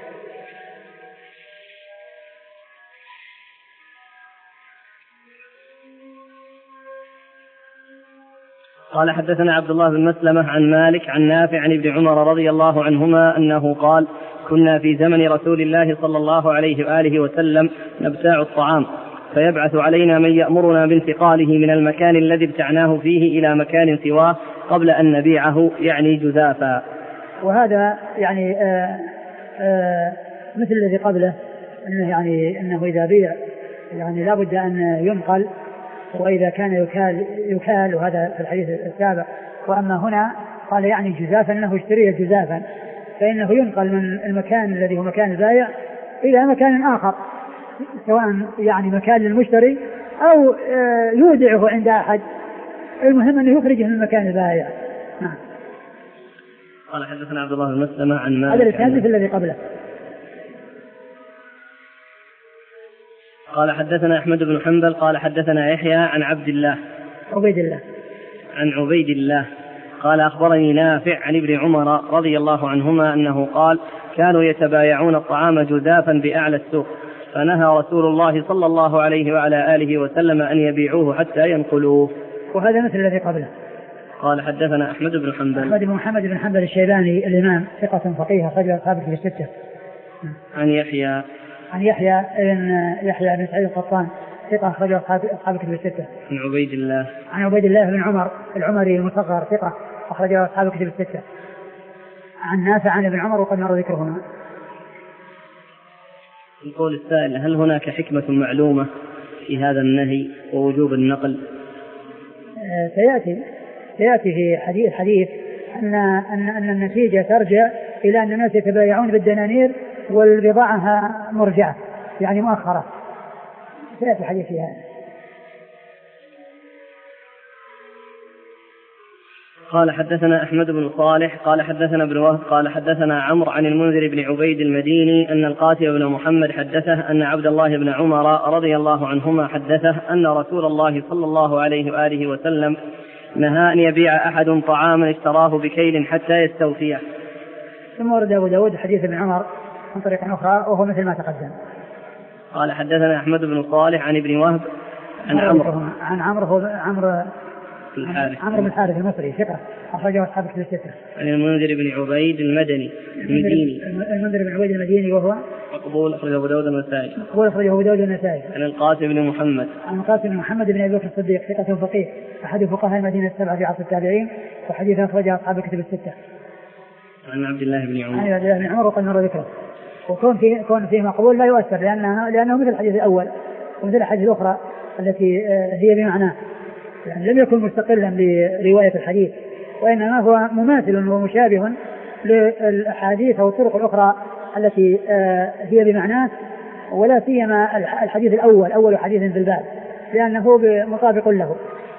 قال حدثنا عبد الله بن مسلمة عن مالك عن نافع عن ابن عمر رضي الله عنهما أنه قال: كنا في زمن رسول الله صلى الله عليه وآله وسلم نبتاع الطعام، فيبعث علينا من يأمرنا بانتقاله من المكان الذي ابتعناه فيه إلى مكان سواه قبل أن نبيعه يعني جزافا. وهذا يعني آآ آآ مثل الذي قبله، أنه يعني أنه إذا بيع يعني لا بد أن ينقل، وإذا كان يكال يكال وهذا في الحديث السابق. وأما هنا قال يعني جزافا أنه اشتري جزافا، فإنه ينقل من المكان الذي هو مكان البائع إلى مكان آخر، سواء يعني مكان للمشتري أو يودعه عند أحد، المهم أنه يخرجه من مكان البائع. نعم. قال حدثنا عبد الله بن مسلمة عن مالك. هذا الإسناد مثل الذي قبله. قال حدثنا أحمد بن حنبل قال حدثنا يحيى عن عبد الله عبيد الله عن عبيد الله قال أخبرني نافع عن ابن عمر رضي الله عنهما أنه قال كانوا يتبايعون الطعام جزافا بأعلى السوق، فنهى رسول الله صلى الله عليه وعلى آله وسلم أن يبيعوه حتى ينقلوه. وهذا مثل الذي قبله. قال حدثنا أحمد بن حنبل أحمد بن محمد بن حنبل الشيباني الإمام ثقة فقيه أخرج أصحابه في الستة. عن يحيى عن يحيى بن يحيى بن سعيد القطان ثقة أخرج أصحابه في الستة. عن عبيد الله عن عبيد الله بن عمر العمري المصغر ثقة أخرج أصحابه في الستة. عن نافع عن ابن عمر وقد مر ذكرهما. يقول السائل هل هناك حكمة معلومة في هذا النهي ووجوب النقل؟ آه سيأتي سيأتي في حديث حديث أن أن أن النتيجة ترجع إلى أن الناس يتبايعون بالدنانير والبضاعة مرجعة يعني مؤخرة. سيأتي حديث فيها. قال حدثنا أحمد بن صالح قال حدثنا ابن وهب قال حدثنا عمرو عن المنذر بن عبيد المديني أن القاسم بن محمد حدثه أن عبد الله بن عمر رضي الله عنهما حدثه أن رسول الله صلى الله عليه وآله وسلم نهى أن يبيع أحد طعاما اشتراه بكيل حتى يستوفيه. ثم ورد أبو داود حديث ابن عمر من طريق أخرى وهو مثل ما تقدم. قال حدثنا أحمد بن صالح عن ابن وهب عن عمرو عن عمرو عمرو عمرو بن الحارث المصري ثقة أخرجه أصحابه في الستة. عن المنذر بن عبيد المدني المديني المنذر بن عبيد المديني وهو مقبول أخرجه أبو داود والنسائي. مقبول أخرجه أبو داود والنسائي. عن القاسم بن محمد عن القاسم بن محمد بن أبي بكر الصديق ثقة فقيه أحد فقهاء المدينة السبعة في عصر التابعين وحديثه أخرجه أصحاب كتب الستة. عن عبد الله بن عمر عن عبد الله بن عمر وقد مر ذكره. وكون فيه كون فيه مقبول لا يؤثر لأنه لأنه مثل الحديث الأول ومثل الحديث الأخرى التي هي بمعناه، يعني لم يكن مستقلا برواية الحديث وإنما هو مماثل ومشابه للأحاديث أو الطرق الأخرى التي هي بمعناه، ولا سيما الحديث الأول أول حديث في الباب لأنه مطابق له.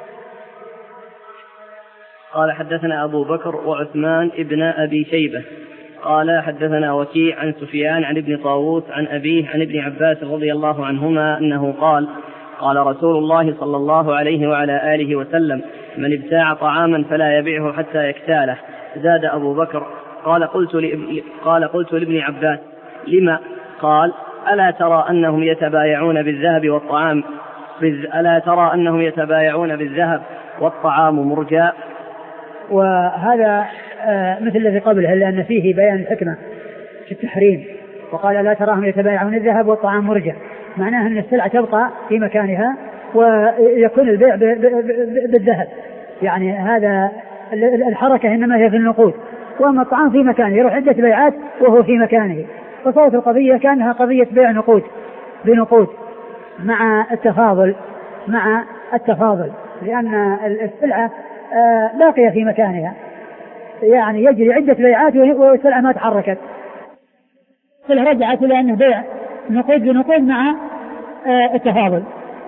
قال حدثنا أبو بكر وعثمان ابن أبي شيبة قال حدثنا وكيع عن سفيان عن ابن طاووس عن أبيه عن ابن عباس رضي الله عنهما أنه قال قال رسول الله صلى الله عليه وعلى آله وسلم من ابتاع طعاما فلا يبيعه حتى يكتاله. زاد أبو بكر قال قلت لابن, قال قلت لابن عباس لما؟ قال ألا ترى أنهم يتبايعون بالذهب والطعام ألا ترى أنهم يتبايعون بالذهب والطعام مرجاء. وهذا مثل الذي قبله لأن فيه بيان الحكمة في التحريم. وقال لا تراهم يتبايعون الذهب والطعام مرجع، معناها أن السلعة تبقى في مكانها ويكون البيع بالذهب، يعني هذا الحركة إنما هي في النقود، وأما الطعام في مكانه يروح عدة بيعات وهو في مكانه. فصارت القضية كانها قضية بيع نقود بنقود مع التفاضل مع التفاضل لأن السلعة باقية في مكانها، يعني يجري عدة بيعات والسلعة ما تحركت، فرجعت إلى أنه بيع نقود بنقود مع التفاضل.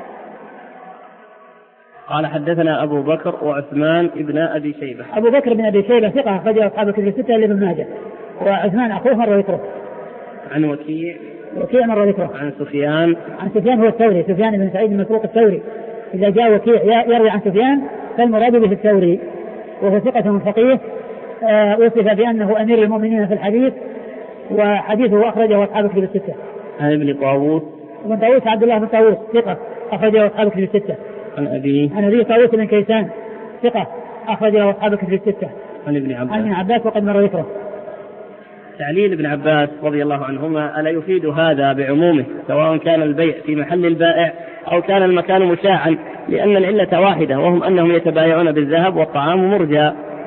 قال حدثنا أبو بكر وعثمان ابن أبي شيبة. أبو بكر بن أبي شيبة ثقة أخرج أصحاب الكتب الستة إلا ابن ماجه، وعثمان أخوه مر ذكره. عن وكيع وكيع مر ذكره. عن سفيان عن سفيان هو الثوري سفيان بن سعيد المسروق الثوري. إذا جاء وكيع يروي عن سفيان فالمراد به الثوري، وهو ثقة فقيه آه وصف بأنه أمير المؤمنين في الحديث، وحديثه أخرجه أصحاب الكتب الستة. عن ابن طاووس ابن طاووس عبد الله بن طاووس ثقة أخرجه أصحاب الكتب الستة. عن أبي عن أبي طاووس بن كيسان ثقة أخرجه أصحاب الكتب الستة. عن ابن عباس عن ابن عباس وقد مر ذكره. تعليل ابن عباس رضي الله عنهما ألا يفيد هذا بعمومه سواء كان البيع في محل البائع أو كان المكان مشاعا، لأن العلة واحدة وهم أنهم يتبايعون بالذهب والطعام مرجى.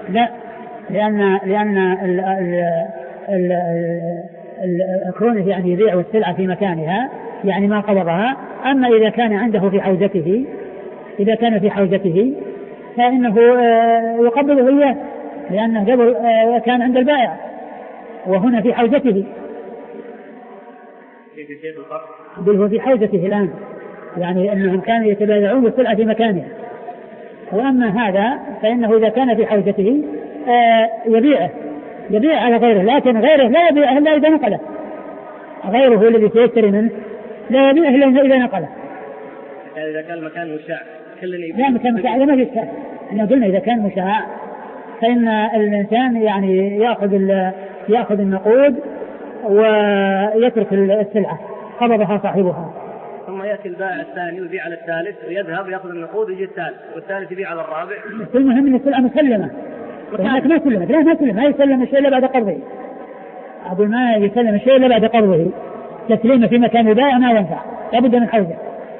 لا، لأن لأن ال ال ال ال كونه يعني يبيع السلعة في مكانها يعني ما قبضها. أما إذا كان عنده في حوزته إذا كان في حوزته فإنه يقبضه إياه، لأنه قبل كان عند البائع وهنا في حوزته، بل هو في حوزته الآن، يعني أنهم كانوا يتبايعون السلعة في مكانها. وأما هذا فإنه إذا كان في حوزته يبيعه يبيع على غيره، لكن غيره لا يبيعه إلا إذا نقله، غيره الذي سيشتري منه لا يبيعه إلا إذا نقله. إذا كان المكان مشاع لا، مكان مشاع ما في إشكال. احنا قلنا إذا كان مشاع فإن الإنسان يعني يأخذ يأخذ النقود ويترك السلعة قبضها صاحبها، ثم يأتي البائع الثاني ويبيع على الثالث ويذهب يأخذ النقود ويجي الثالث والثالث يبيع على الرابع. المهم أن السلعة مسلمة، وهناك ما يسلم لا ما يسلم ما يسلم الشيء إلا بعد قبضه. أقول ما يسلم الشيء إلا بعد قبضه، تسليمه في مكان البائع ما ينفع، لابد من حوزه.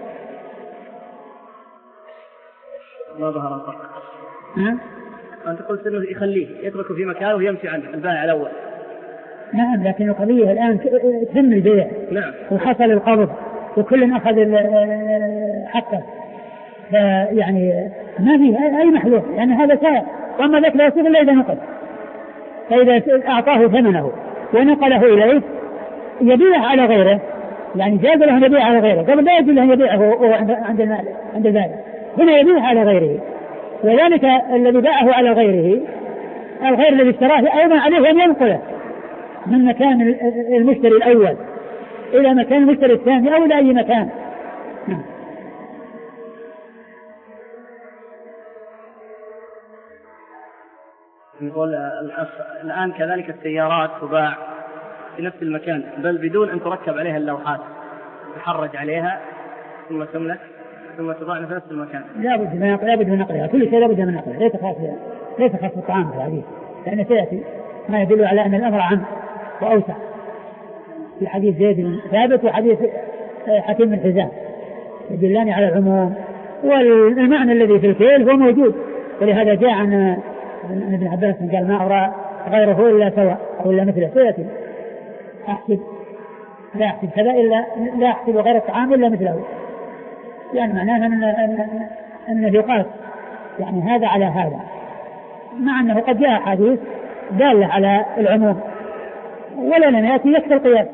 ما ظهر الفرق. ها؟ أنت قلت إنه يخليه يتركه في مكانه ويمشي عنه البائع الأول. نعم، لكن القضية الآن تم البيع. نعم. وحصل القبض وكل أخذ حقه، فيعني ما في أي محلول، يعني هذا سائر. وأما ذاك لا يصير إلا إذا نقل، فإذا أعطاه ثمنه ونقله إليه يبيعه على غيره، يعني جاز له أن يبيع على غيره، قبل لا يجوز له أن يبيعه عند المال عند البائع، هنا يبيعه على غيره. وذلك الذي باعه على غيره الغير الذي اشتراه أيضا عليه أن ينقله من مكان المشتري الأول إلى مكان المشتري الثاني أو إلى أي مكان. نقول الآن كذلك السيارات تباع في نفس المكان بل بدون أن تركب عليها اللوحات، تحرج عليها ثم تملك ثم تضع في نفس المكان. لا بد لا بد من نقلها، كل شيء لا بد من نقلها، ليس خاص ليس خاص بالطعام في الحديث، لأن سيأتي ما يدل على أن الأمر عام وأوسع في حديث زيد بن ثابت وحديث حكيم بن حزام يدلان على العموم، والمعنى الذي في الكيل هو موجود. ولهذا جاء عن ابن عباس قال ما أرى غيره إلا سواء أو إلا مثله، سيأتي أحسب لا أحسب كذا إلا لا أحسب غير الطعام إلا مثله، يعني معناه أن أن أن يقاس يعني هذا على هذا، مع أنه قد جاء حديث دالة على العموم ولا لم يأتي يكثر القياس.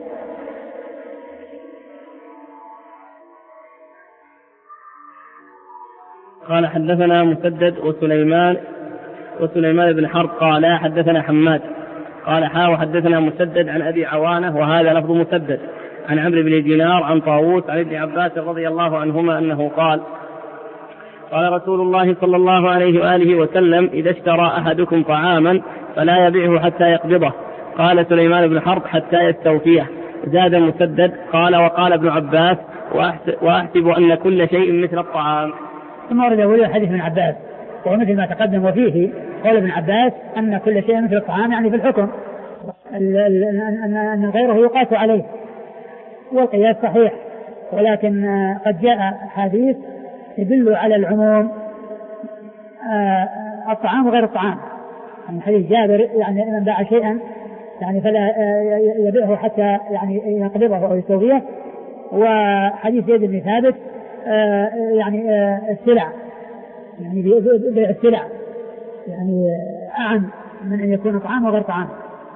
قال حدثنا مسدد وسليمان وسليمان بن حرب قال حدثنا حماد قال حا وحدثنا مسدد عن أبي عوانة وهذا لفظ مسدد عن عمرو بن دينار عن طاووس عن ابن عباس رضي الله عنهما أنه قال قال رسول الله صلى الله عليه وآله وسلم إذا اشترى أحدكم طعاما فلا يبيعه حتى يقبضه. قال سليمان بن حرب حتى يستوفيه. زاد مسدد قال وقال ابن عباس وأحسب أن كل شيء مثل الطعام. ثم ورد أولي حديث ابن عباس ومثل ما تقدم وفيه قال ابن عباس أن كل شيء مثل الطعام، يعني في الحكم أن غيره يقاس عليه، والقياس صحيح، ولكن قد جاء حديث يدل على العموم الطعام وغير الطعام، يعني حديث جابر يعني من باع شيئا يعني فلا يبيعه حتى يعني يقبضه أو يسويه، وحديث زيد بن ثابت يعني السلع يعني بيع السلع يعني أعم من أن يكون طعام وغير طعام.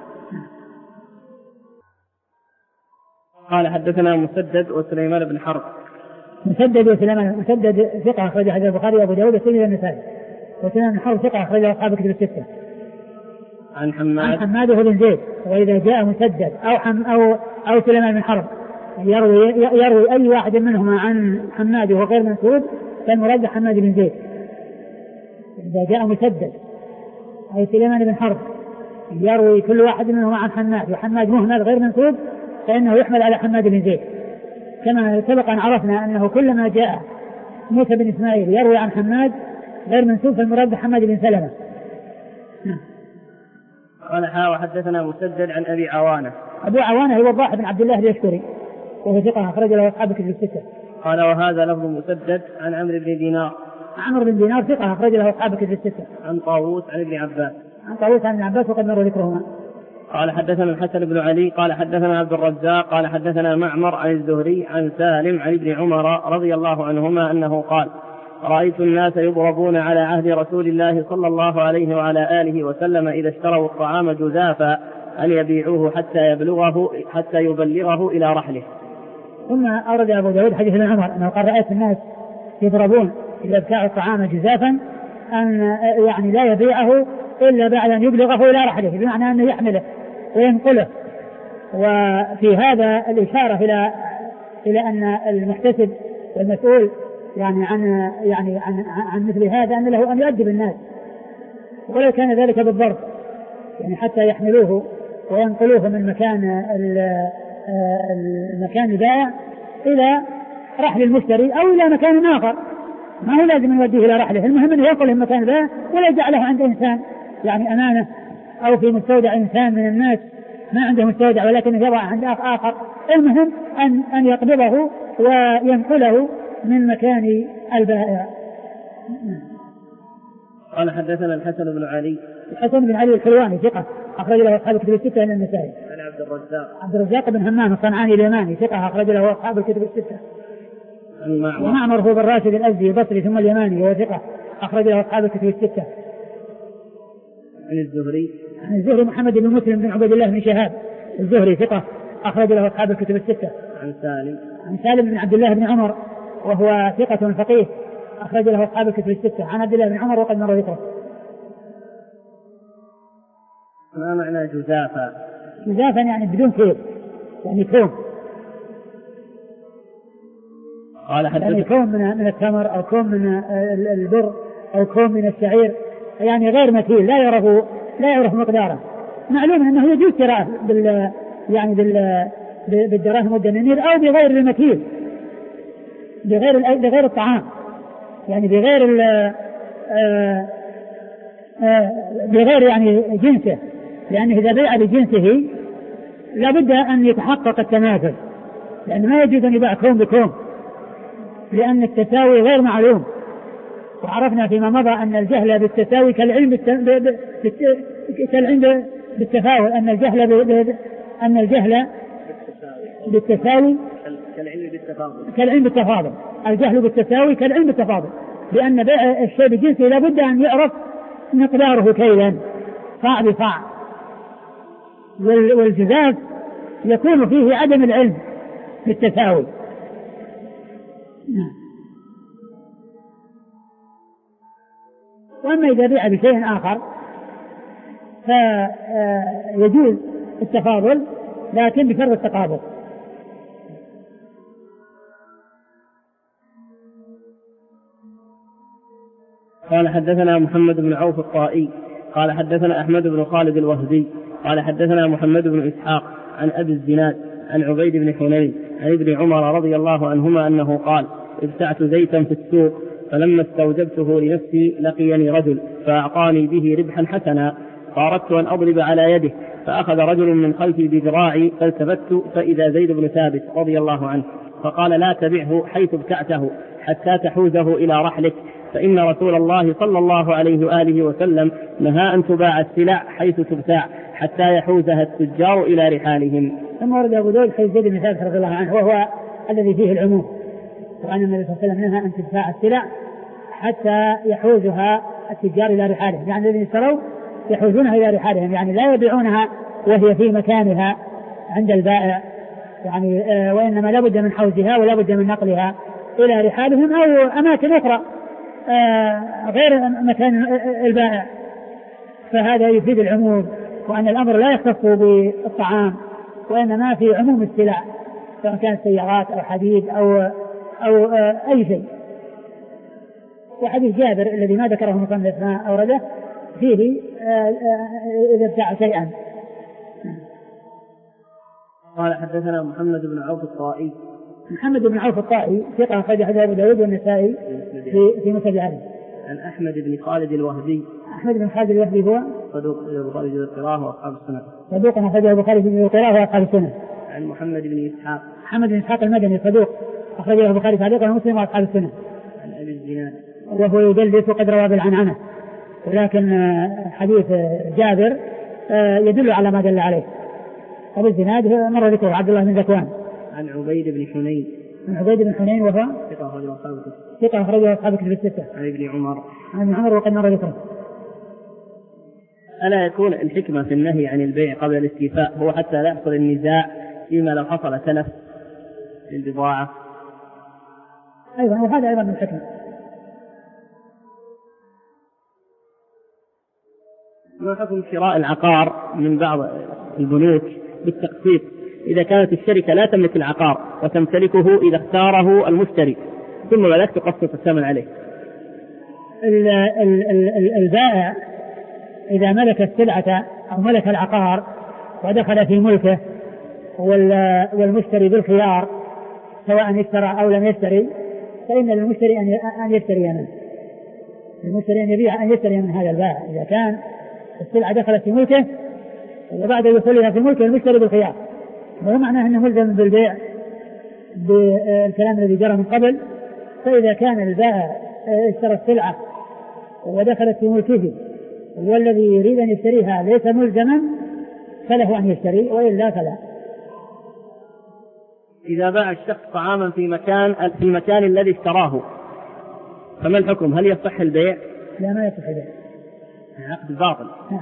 قال حدثنا مسدد وسليمان بن حرب. مسدد وسليمان مسدد ثقة أخرج حديث البخاري وأبو داود والترمذي والنسائي، وسليمان بن حرب ثقة أخرج أصحاب الكتب الستة. عن حماد عن حماد بن زيد. وإذا جاء مسدد أو حم أو أو سليمان بن حرب يروي يروي أي واحد منهما عن حماد وهو غير منسوب فالمراد حماد بن زيد. إذا جاء مسدد أو سليمان بن حرب يروي كل واحد منهما عن حماد وحماد مهمل غير منسوب فإنه يحمل على حماد بن زيد، كما سبق أن عرفنا أنه كلما جاء موسى بن إسماعيل يروي عن حماد غير منسوب فالمراد حماد بن سلمة. قال حا وحدثنا مسدد عن أبي عوانة. أبو عوانة هو الضاحي بن عبد الله اليشكري وهو ثقة أخرج له أصحاب الكتب الستة. قال وهذا لفظ مسدد عن عمرو بن دينار. عمرو بن دينار ثقة أخرج له أصحاب الكتب الستة. عن طاووس عن ابن عباس. عن طاووس عن ابن عباس وقد مر ذكرهما. قال حدثنا الحسن بن علي قال حدثنا عبد الرزاق قال حدثنا معمر عن الزهري عن سالم عن ابن عمر رضي الله عنهما أنه قال رأيت الناس يضربون على عهد رسول الله صلى الله عليه وعلى آله وسلم إذا اشتروا الطعام جزافا أن يبيعوه حتى يبلغه حتى يبلغه إلى رحله. ثم أورد أبو داود حديث ابن عمر أنه قال رأيت الناس يضربون إذا ابتاعوا الطعام جزافا أن يعني لا يبيعه إلا بعد أن يبلغه إلى رحله، بمعنى أنه يحمله وينقله. وفي هذا الإشارة إلى إلى أن المحتسب والمسؤول يعني عن يعني عن عن مثل هذا أن له أن يؤدب الناس، ولو كان ذلك بالضرب، يعني حتى يحملوه وينقلوه من مكان المكان البائع إلى رحل المشتري أو إلى مكان آخر، ما هو لازم يوديه إلى رحله، المهم أنه ينقله من مكان البائع ولا يجعله عند إنسان يعني أمانة أو في مستودع إنسان من الناس ما عنده مستودع ولكن يضع عند آخر. المهم أن أن يقبضه وينقله من مكان البائع. قال حدثنا الحسن بن علي الحسن بن علي الحلواني ثقة أخرج له أصحاب الكتب الستة إلا النسائي. عن عبد الرزاق عبد الرزاق بن همام الصنعاني اليماني ثقة أخرج له أصحاب الكتب الستة. ومعمر هو بن راشد الأزدي البصري ثم اليماني وهو ثقة أخرج له أصحاب الكتب الستة. عن الزهري عن الزهري محمد بن مسلم بن عبد الله بن شهاب الزهري ثقة أخرج له أصحاب الكتب الستة. عن سالم عن سالم بن عبد الله بن عمر وهو ثقة فقيه أخرج له أصحاب الكتب الستة. عن عبد الله بن عمر وقد مر ذكره. ما معنى جزافا؟ جزافا يعني بدون كيل، يعني كوم، قال يعني كوم من من التمر أو كوم من البر أو كوم من الشعير، يعني غير مكيل لا يعرف لا يعرف مقداره. معلوم أنه يجوز شراءه بال يعني بال بالدراهم والدنانير أو بغير المكيل، بغير بغير الطعام، يعني بغير بغير يعني جنسه، لأنه إذا بيع بجنسه لابد أن يتحقق التماثل، لأن ما يجوز أن يباع كوم بكوم لأن التساوي غير معلوم. وعرفنا فيما مضى أن الجهل بالتساوي كالعلم كالعلم بالتفاوت، أن الجهل ب... أن الجهل بالتساوي كالعلم بالتفاضل كالعلم بالتفاضل الجهل بالتساوي كالعلم بالتفاضل، لأن بيع الشيء بجنسه لابد أن يعرف مقداره كيلا صاع بصاع، والجزاف يكون فيه عدم العلم بالتساوي. وأما إذا بيع بشيء آخر فيجوز التفاضل لكن بشرط التقابل. قال حدثنا محمد بن عوف الطائي قال حدثنا أحمد بن خالد الوهدي قال حدثنا محمد بن إسحاق عن أبي الزناد عن عبيد بن حنين عن ابن عمر رضي الله عنهما أنه قال ابتعت زيتا في السوق فلما استوجبته لنفسي لقيني رجل فأعطاني به ربحا حسنا فأردت أن أضرب على يده فأخذ رجل من خلفي بذراعي فالتفت فإذا زيد بن ثابت رضي الله عنه فقال لا تبعه حيث ابتعته حتى تحوزه إلى رحلك فإن رسول الله صلى الله عليه وآله وسلم نهى أن تباع السلع حيث تبتاع حتى يحوزها التجار إلى رحالهم. ثم ورد أبو داود حديث زيد بن ثابت رضي الله عنه وهو الذي فيه العموم، وأن النبي صلى الله عليه وسلم نهى أن تباع السلع حتى يحوزها التجار إلى رحالهم، يعني الذين اشتروا يحوزونها إلى رحالهم، يعني لا يبيعونها وهي في مكانها عند البائع، يعني آه وإنما لا بد من حوزها ولا بد من نقلها إلى رحالهم أو أماكن أخرى آه غير مكان البائع. فهذا يفيد العموم، وأن الأمر لا يختص بالطعام وإنما في عموم السلع سواء كانت سيارات أو حديد أو أو آه أي شيء. وحديث جابر الذي ما ذكره المصنف ما أورده فيه آه آه إذا ابتاع شيئا. قال حدثنا محمد بن عوف الطائي محمد بن عوف الطائي ثقة أخرج حديث أبو داود والنسائي في في مسند علي. عن أحمد بن خالد الوهدي أحمد بن خالد الوهدي هو صدوق البخاري في القراءة وأصحاب السنة صدوق أخرج البخاري في القراءة وأصحاب السنة. عن محمد بن إسحاق محمد بن إسحاق المدني صدوق أخرج البخاري تعليقا ومسلم وأصحاب السنة. عن أبي الزناد وهو يدلس وقد روى بالعنعنة. ولكن حديث جابر يدل على ما دل عليه. هذا الزناد مر ذكره عبد الله بن ذكوان عن عبيد بن حنين عن عبيد بن حنين وهو ثقة أخرجه أصحاب الكتب ثقة أخرجه أصحاب الكتب الستة عن ابن عمر عن ابن عمر وقد مر ذكره. ألا يكون الحكمة في النهي عن البيع قبل الاستيفاء هو حتى لا يحصل النزاع فيما لو حصل تلف للبضاعة؟ أيضا وهذا أيضا من الحكمة. ما حكم شراء العقار من بعض البنوك بالتقسيط إذا كانت الشركة لا تملك العقار وتمتلكه إذا اختاره المشتري ثم بدأت تقسط الثمن عليه؟ البائع إذا ملك السلعة أو ملك العقار ودخل في ملكه والمشتري بالخيار سواء اشترى أو لم يشتري فإن للمشتري أن يشتري منه، المشتري أن يبيع أن يشتري من هذا البائع إذا كان السلعة دخلت في ملكه وبعد دخولها في ملكه المشتري بالخيار. وهو معناه أنه ملزم بالبيع بالكلام الذي جرى من قبل. فإذا كان البائع اشترى السلعة ودخلت في ملكه والذي يريد أن يشتريها ليس ملزما فله أن يشتري وإلا فلا. إذا باع الشخص طعاما في مكان في المكان الذي اشتراه فما الحكم؟ هل يصح البيع؟ لا ما يصح البيع، عقد باطل. نعم.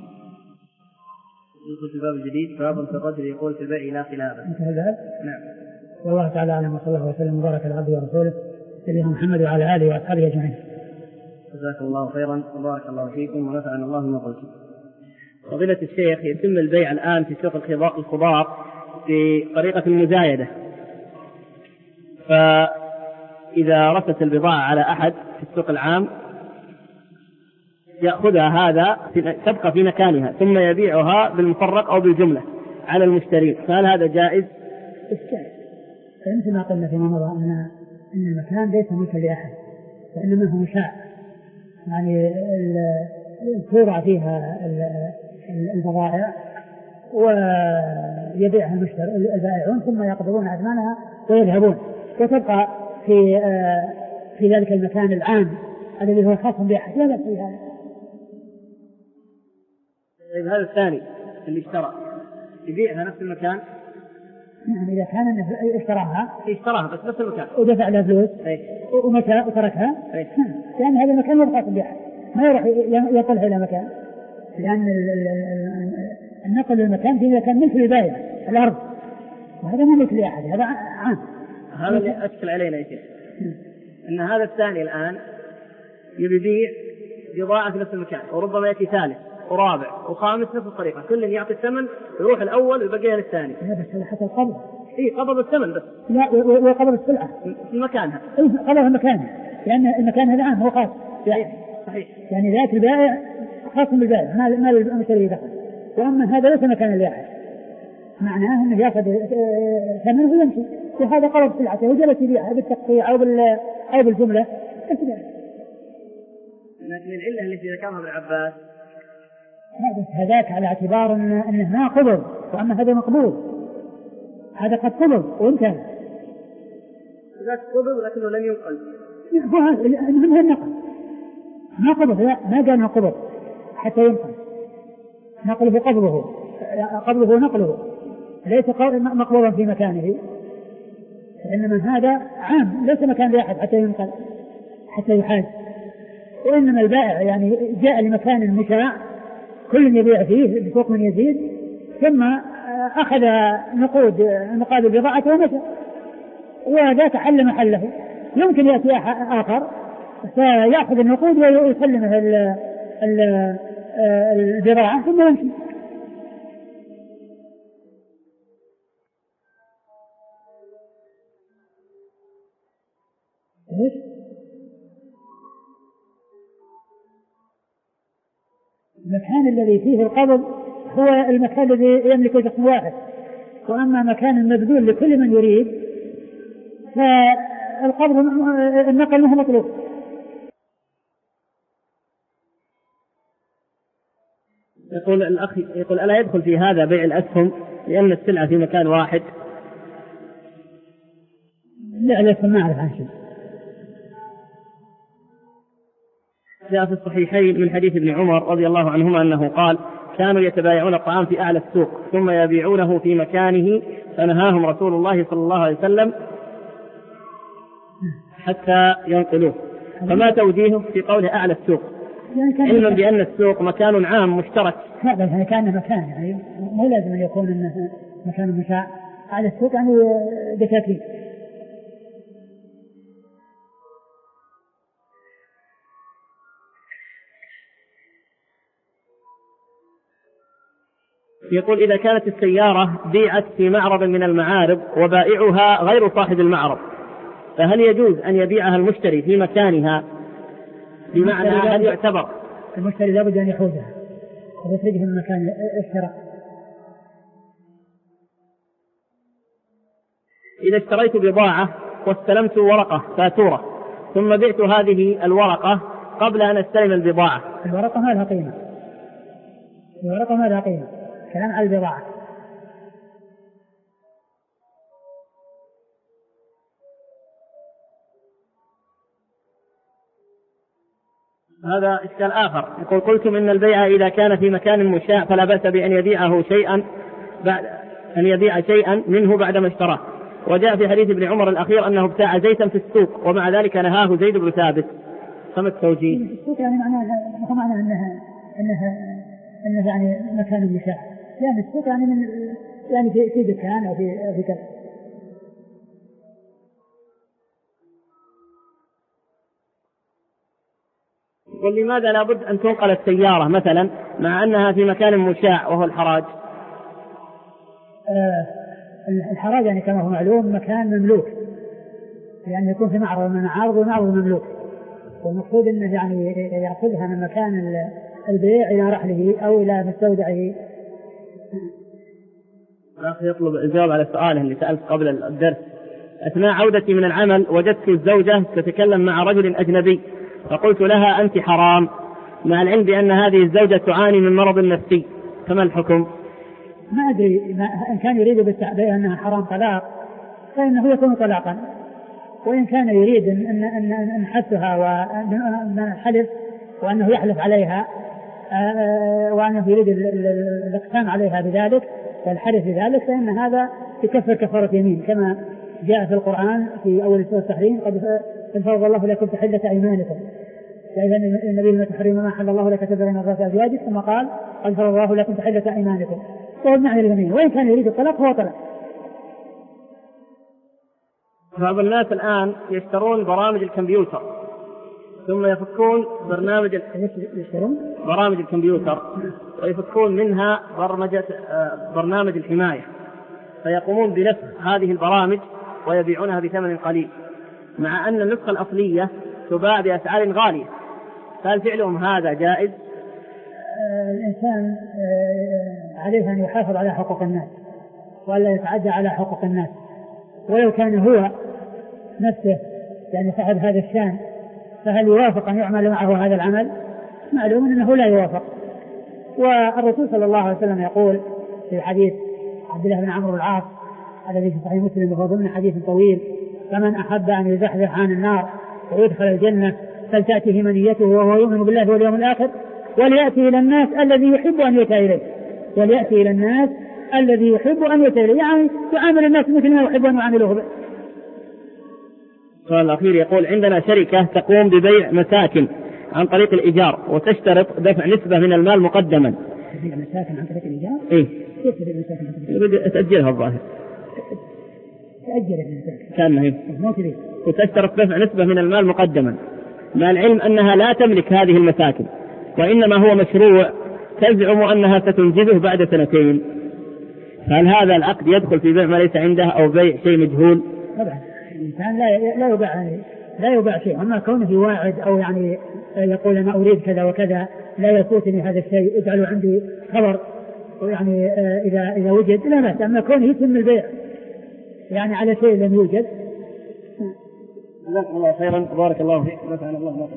يدخل في الباب الجديد باب في الرجل يقول في البيع لا خلافه. انتهى الباب؟ نعم. والله تعالى اعلم وصلى الله وسلم وبارك على عبده ورسوله سيدنا محمد وعلى اله واصحابه اجمعين. جزاكم الله خيرا وبارك الله فيكم ونفعنا الله بما قلتم. فضيلة الشيخ، يتم البيع الآن في سوق الخضار بطريقة المزايدة، فإذا رست البضاعة على أحد في السوق العام يأخذها هذا تبقى في مكانها ثم يبيعها بالمفرق أو بالجملة على المشتري، فهل هذا جائز؟ فمثل ما قلنا فيما مضى أن أن المكان ليس ملكا لأحد وإنما هو مشاع، يعني توضع فيها البضائع ويبيعها المشتري البائعون ثم يقبضون أثمانها ويذهبون وتبقى في في ذلك المكان العام الذي هو خاص بأحد. لا بأس بهذا. طيب هذا الثاني اللي اشترى يبيعها نفس المكان؟ نعم إذا كان اشتراها اشتراها بس نفس المكان ودفع لها فلوس ومتى وتركها لأن هذا المكان ما خاص بأحد ما يروح ينقلها إلى مكان، لأن النقل للمكان في مكان ملك للبائع الأرض وهذا ما ملك لأحد، هذا عام. هذا اللي أشكل علينا يا شيخ أن هذا الثاني الآن يبيع بضاعة في نفس المكان وربما يأتي ثالث ورابع وخامس نفس الطريقة، كل يعطي الثمن يروح الأول ويبقيها للثاني. لا بس حتى القبض إيه قبض الثمن بس لا وقبض السلعة في مكانها. إيه قبضها مكانها لأن المكان هذا عام هو خاص يعني صحيح يعني ذات البائع خاص بالبائع ما ما المشتري دخل، وأما هذا ليس مكان البائع معناه أنه يأخذ ثمنه ويمشي وهذا قبض سلعته وجلس يبيعها بالتقطيع أو بال أو بالجملة. لكن العلة التي ذكرها ابن عباس هذاك على اعتبار أنه ما قبض، وأما هذا مقبوض، هذا قد قبض وانتهى. ذاك قبض لكنه لم ينقل. من النقل ما قبض، لا ما قال انه قبض حتى ينقل، نقله قبضه قبضه نقله ليس مقبوضا في مكانه، إنما هذا عام ليس مكان لأحد حتى ينقل حتى يحاج. وإنما البائع يعني جاء لمكان مشاع كل يبيع فيه بسوق من يزيد ثم أخذ نقود مقابل بضاعته ومشى وذاك حل محله. يمكن يأتي آخر فيأخذ النقود ويسلمه البضاعة ثم يمشي. إيش؟ المكان الذي فيه القبض هو المكان الذي يملك شخص واحد، وأما مكان مبذول لكل من يريد فالقبض النقل منه مطلوب. يقول الأخ يقول ألا يدخل في هذا بيع الأسهم لأن السلعة في مكان واحد؟ لا لا ما أعرف عن شيء. جاء في الصحيحين من حديث ابن عمر رضي الله عنهما أنه قال: كانوا يتبايعون الطعام في أعلى السوق ثم يبيعونه في مكانه، فنهاهم رسول الله صلى الله عليه وسلم حتى ينقلوه. فما توجيهه في قوله أعلى السوق، علما بأن السوق مكان عام مشترك؟ لا بل هذا كان مكان، يعني مو لازم أن يكون إنه مكان مشاع. أعلى السوق يعني دكاكين. يقول: إذا كانت السيارة بيعت في معرض من المعارض وبائعها غير صاحب المعرض، فهل يجوز أن يبيعها المشتري في مكانها؟ بمعنى هل يعتبر المشتري لابد أن يحوزها ويخرجها من مكان الشراء؟ إذا اشتريت بضاعة واستلمت ورقة فاتورة ثم بعت هذه الورقة قبل أن استلم البضاعة، الورقة ما لها قيمة، الورقة ما لها قيمة، كلام على البضاعة. هذا إشكال آخر. يقول: قلتم إن البيع إذا كان في مكان مشاع فلا بأس بأن يبيعه شيئا بعد أن يبيع شيئا منه بعدما اشتراه، وجاء في حديث ابن عمر الأخير أنه ابتاع زيتا في السوق ومع ذلك نهاه زيد بن ثابت، فما التوجيه؟ السوق يعني معناه معناه أنها أنها أنها يعني مكان مشاع، يعني السوق يعني من يعني في في دكان أو في في كذا. ولماذا لابد أن تنقل السيارة مثلا مع أنها في مكان مشاع وهو الحراج؟ آه الحراج يعني كما هو معلوم مكان مملوك، يعني يكون في معرض من معارض ومعرض مملوك، والمقصود أنه يعني يأخذها من مكان البيع إلى رحله أو إلى مستودعه. الأخ يطلب الجواب على سؤاله اللي سألت قبل الدرس: أثناء عودتي من العمل وجدت الزوجة تتكلم مع رجل أجنبي، فقلت لها: أنت حرام، مع العلم بأن هذه الزوجة تعاني من مرض نفسي، فما الحكم؟ ما أدري إن كان يريد بالتعبير أنها حرام طلاق فإنه يكون طلاقا، وإن كان يريد أن أن أن حثها وأن الحلف وأنه يحلف عليها وأنه يريد الإقسام عليها بذلك والحلف بذلك، فإن هذا يكفر كفارة يمين كما جاء في القرآن في أول سورة التحريم: قد فرض الله لكم تحلة أيمانكم، يعني النبي ما تحرم ما حل الله لك تبرئ مرات أزواجك، ثم قال: قد فرض الله لكم تحلة أيمانكم، وهو بمعنى اليمين، وإن كان يريد الطلاق هو طلاق. بعض الناس الآن يشترون برامج الكمبيوتر ثم يفكون برنامج برامج الكمبيوتر ويفكون منها برمجة برنامج الحماية، فيقومون بنسخ هذه البرامج ويبيعونها بثمن قليل، مع أن النسخة الأصلية تباع بأسعار غالية، فهل فعلهم هذا جائز؟ الإنسان عليه أن يحافظ على حقوق الناس ولا يتعدى على حقوق الناس، ولو كان هو نفسه يعني صاحب هذا الشان فهل يوافق أن يعمل معه هذا العمل؟ معلوم أنه لا يوافق. والرسول صلى الله عليه وسلم يقول في حديث عبد الله بن عمرو بن العاص الذي في صحيح مسلم وهو ضمن حديث طويل: فمن أحب أن يزحزح عن النار ويدخل الجنة فلتأته منيته وهو يؤمن بالله واليوم الآخر وليأتي إلى الناس الذي يحب أن يؤتى إليه، وليأتي إلى الناس الذي يحب أن يؤتى إليه، يعني يعامل الناس مثل ما يحب أن يعاملوه به. السؤال الأخير يقول: عندنا شركة تقوم ببيع مساكن عن طريق الإيجار وتشترط دفع نسبة من المال مقدما. تبيع مساكن عن طريق الإيجار؟ إيه. كيف تبيع مساكن عن طريق الإيجار؟ تأجلها الظاهر. تأجل المساكن. كان هي. ما تبيع. وتشترط دفع نسبة من المال مقدما، مع العلم أنها لا تملك هذه المساكن، وإنما هو مشروع تزعم أنها ستنجزه بعد سنتين، هل هذا العقد يدخل في بيع ما ليس عنده أو بيع شيء مجهول؟ طبعا الإنسان لا لا يباع لا يباع شيء، أما كونه يواعد أو يعني يقول أنا أريد كذا وكذا لا يفوتني هذا الشيء اجعله عندي خبر يعني إذا إذا وجد لا بأس، أما كونه يتم البيع يعني على شيء لم يوجد. جزاكم الله خيرا، بارك الله فيك، نفعنا الله بكم.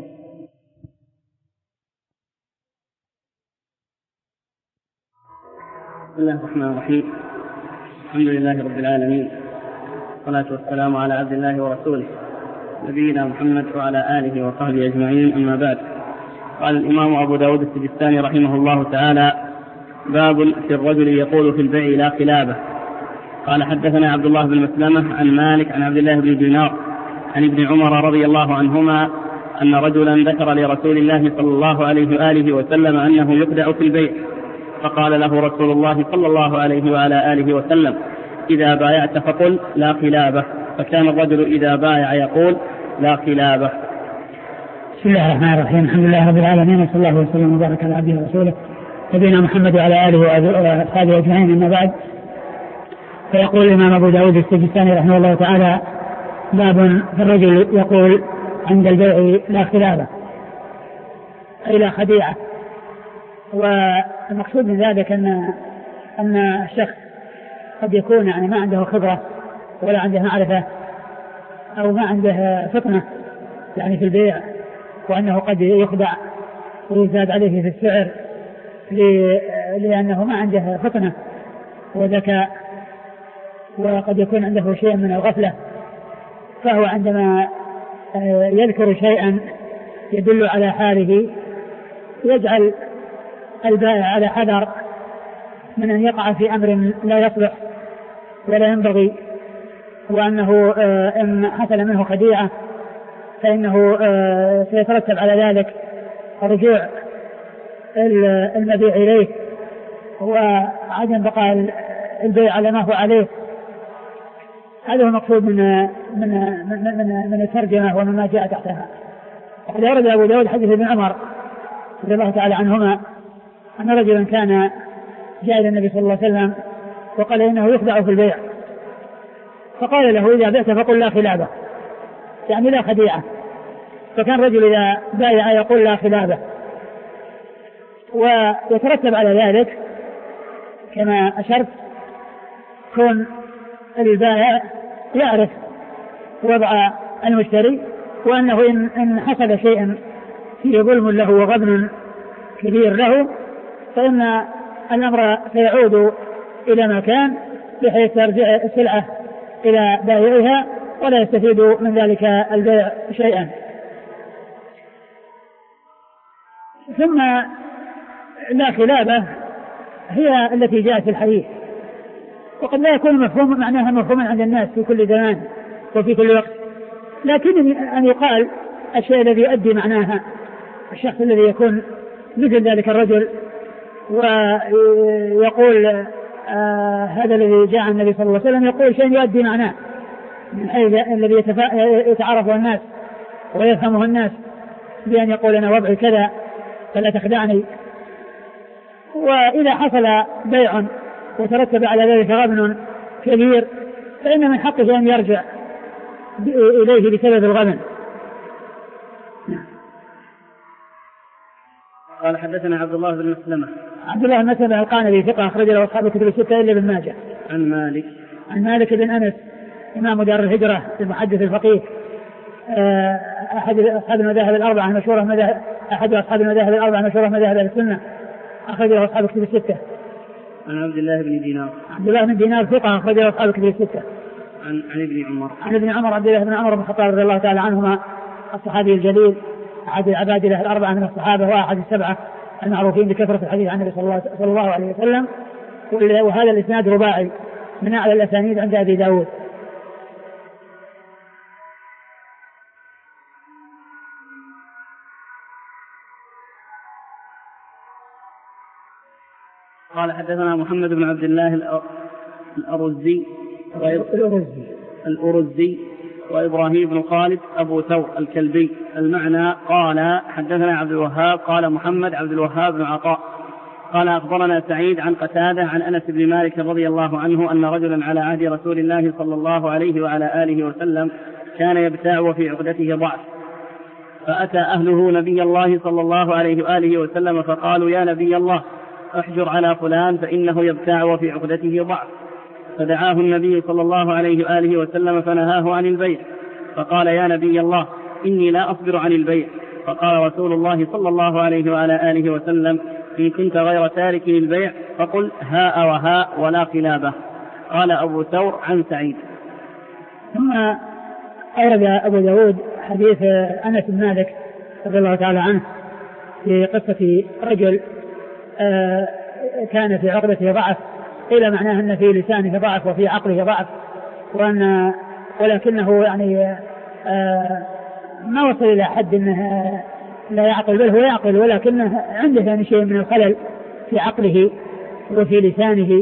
بسم الله الرحمن الرحيم، الحمد لله رب العالمين، والصلاة والسلام على عبد الله ورسوله نبينا محمد وعلى آله وصحبه أجمعين، أما بعد. قال الإمام أبو داود السجستاني رحمه الله تعالى: باب في الرجل يقول في البيع لا خلابه. قال حدثنا عبد الله بن مسلمة عن مالك عن عبد الله بن دينار عن ابن عمر رضي الله عنهما أن رجلا ذكر لرسول الله صلى الله عليه وآله وسلم أنه يخدع في البيع، فقال له رسول الله صلى الله عليه وعلى آله وسلم: إذا بايعت فقل لا خلابه. فكان الرجل إذا بايع يقول لا خلابه. بسم الله الرحمن الرحيم. الحمد لله رب العالمين، وصلى الله وسلم وبارك على عبده ورسوله نبينا محمد وعلى آله وأصحابه أجمعين، أما بعد. فيقول الإمام أبو داود السجستاني رحمه الله تعالى: باب في الرجل يقول عند البيع لا خلابه، أي لا خديعة. والمقصود من ذلك أن أن الشخص قد يكون يعني ما عنده خبرة ولا عنده معرفة أو ما عنده فطنة يعني في البيع، وأنه قد يخدع ويزاد عليه في السعر لأنه ما عنده فطنة وذكاء، وقد يكون عنده شيء من الغفلة، فهو عندما يذكر شيئا يدل على حاله يجعل البائع على حذر من أن يقع في أمر لا يصلح ولا ينبغي، وأنه إن حصل منه خديعة فإنه سيترتب على ذلك رجوع المبيع إليه وعدم بقاء البيع على ما هو عليه. هذا هو المقصود من من من من, من الترجمة ومما جاء تحتها. وقد ورد أبو داود حديث ابن عمر رضي الله تعالى عنهما أن رجلا كان جاء إلى النبي صلى الله عليه وسلم وقال إنه يخدع في البيع، فقال له: إذا بعت فقل لا خلابه، يعني لا خديعة. فكان رجل إذا بايع يقول لا خلابه، ويترتب على ذلك كما أشرت كون البائع يعرف وضع المشتري، وأنه إن, إن حصل شيء فيه ظلم له وغبن كبير له فإن الأمر سيعود إلى ما كان، بحيث ترجع السلعة إلى بائعها ولا يستفيد من ذلك البيع شيئا. ثم لا خلابة هي التي جاءت في الحديث، وقد لا يكون مفهوم معناها مفهوما عند الناس في كل زمان وفي كل وقت، لكن أن يقال الشيء الذي يؤدي معناها، الشخص الذي يكون مثل ذلك الرجل ويقول آه هذا الذي جاء النبي صلى الله عليه وسلم يقول شيء يؤدي معناه، من حيث الذي يتعرفه الناس ويفهمه الناس بأن يقول أنا وضعي كذا فلا تخدعني. وإذا حصل بيع وترتب على ذلك غبن كبير فإن من حقه أن يرجع إليه بسبب الغبن. قال حدثنا عبد الله بن مسلمة. عبد الله بن مسلمة القانبي ثقة أخرج له أصحاب الكتب الستة إلا ابن ماجه. عن مالك. عن مالك بن أنس إمام دار الهجرة المحدث الفقيه، أحد أصحاب المذاهب الأربعة المشهورة مذاهب أحد أصحاب المذاهب الأربعة المشهورة مذاهب السنة، أخرج له أصحاب الكتب الستة. عن عبد الله بن دينار. عبد الله بن دينار ثقة أخرج له أصحاب الكتب الستة. عن عن ابن عمر. عن ابن عمر عبد الله بن عمر بن الخطاب رضي الله تعالى عنهما الصحابي الجليل أحد العباد له الأربعة من الصحابة وأحد السبعة المعروفين بكثرة الحديث عن النبي صلى الله عليه وسلم، وهذا الإسناد رباعي من أعلى الأسانيد عند أبي داود. قال حدثنا محمد بن عبد الله الأرزي الأرزي الأرزي وإبراهيم بن خالد أبو ثور الكلبي. المعنى قال حدثنا عبد الوهاب قال محمد عبد الوهاب بن عطاء قال أخبرنا سعيد عن قتادة عن أنس بن مالك رضي الله عنه أن رجلا على عهد رسول الله صلى الله عليه وعلى آله وسلم كان يبتاع وفي عقدته ضعف، فأتى أهله نبي الله صلى الله عليه وآله وسلم فقالوا: يا نبي الله احجر على فلان فإنه يبتاع وفي عقدته ضعف. فدعاه النبي صلى الله عليه وآله وسلم فنهاه عن البيع، فقال: يا نبي الله إني لا أصبر عن البيع. فقال رسول الله صلى الله عليه وعلى آله وسلم: إن كنت غير تارك للبيع فقل هاء وهاء ولا خلابه. قال أبو ثور عن سعيد. ثم أورد أبو داود حديث أنس بن مالك رضي الله تعالى عنه في قصة رجل كان في عقبته ضعف، قيل معناه أن في لسانه ضعف وفي عقله ضعف، وأن ولكنه يعني ما وصل إلى حد أنه لا يعقل، بل هو يعقل ولكنه عنده يعني شيء من الخلل في عقله وفي لسانه.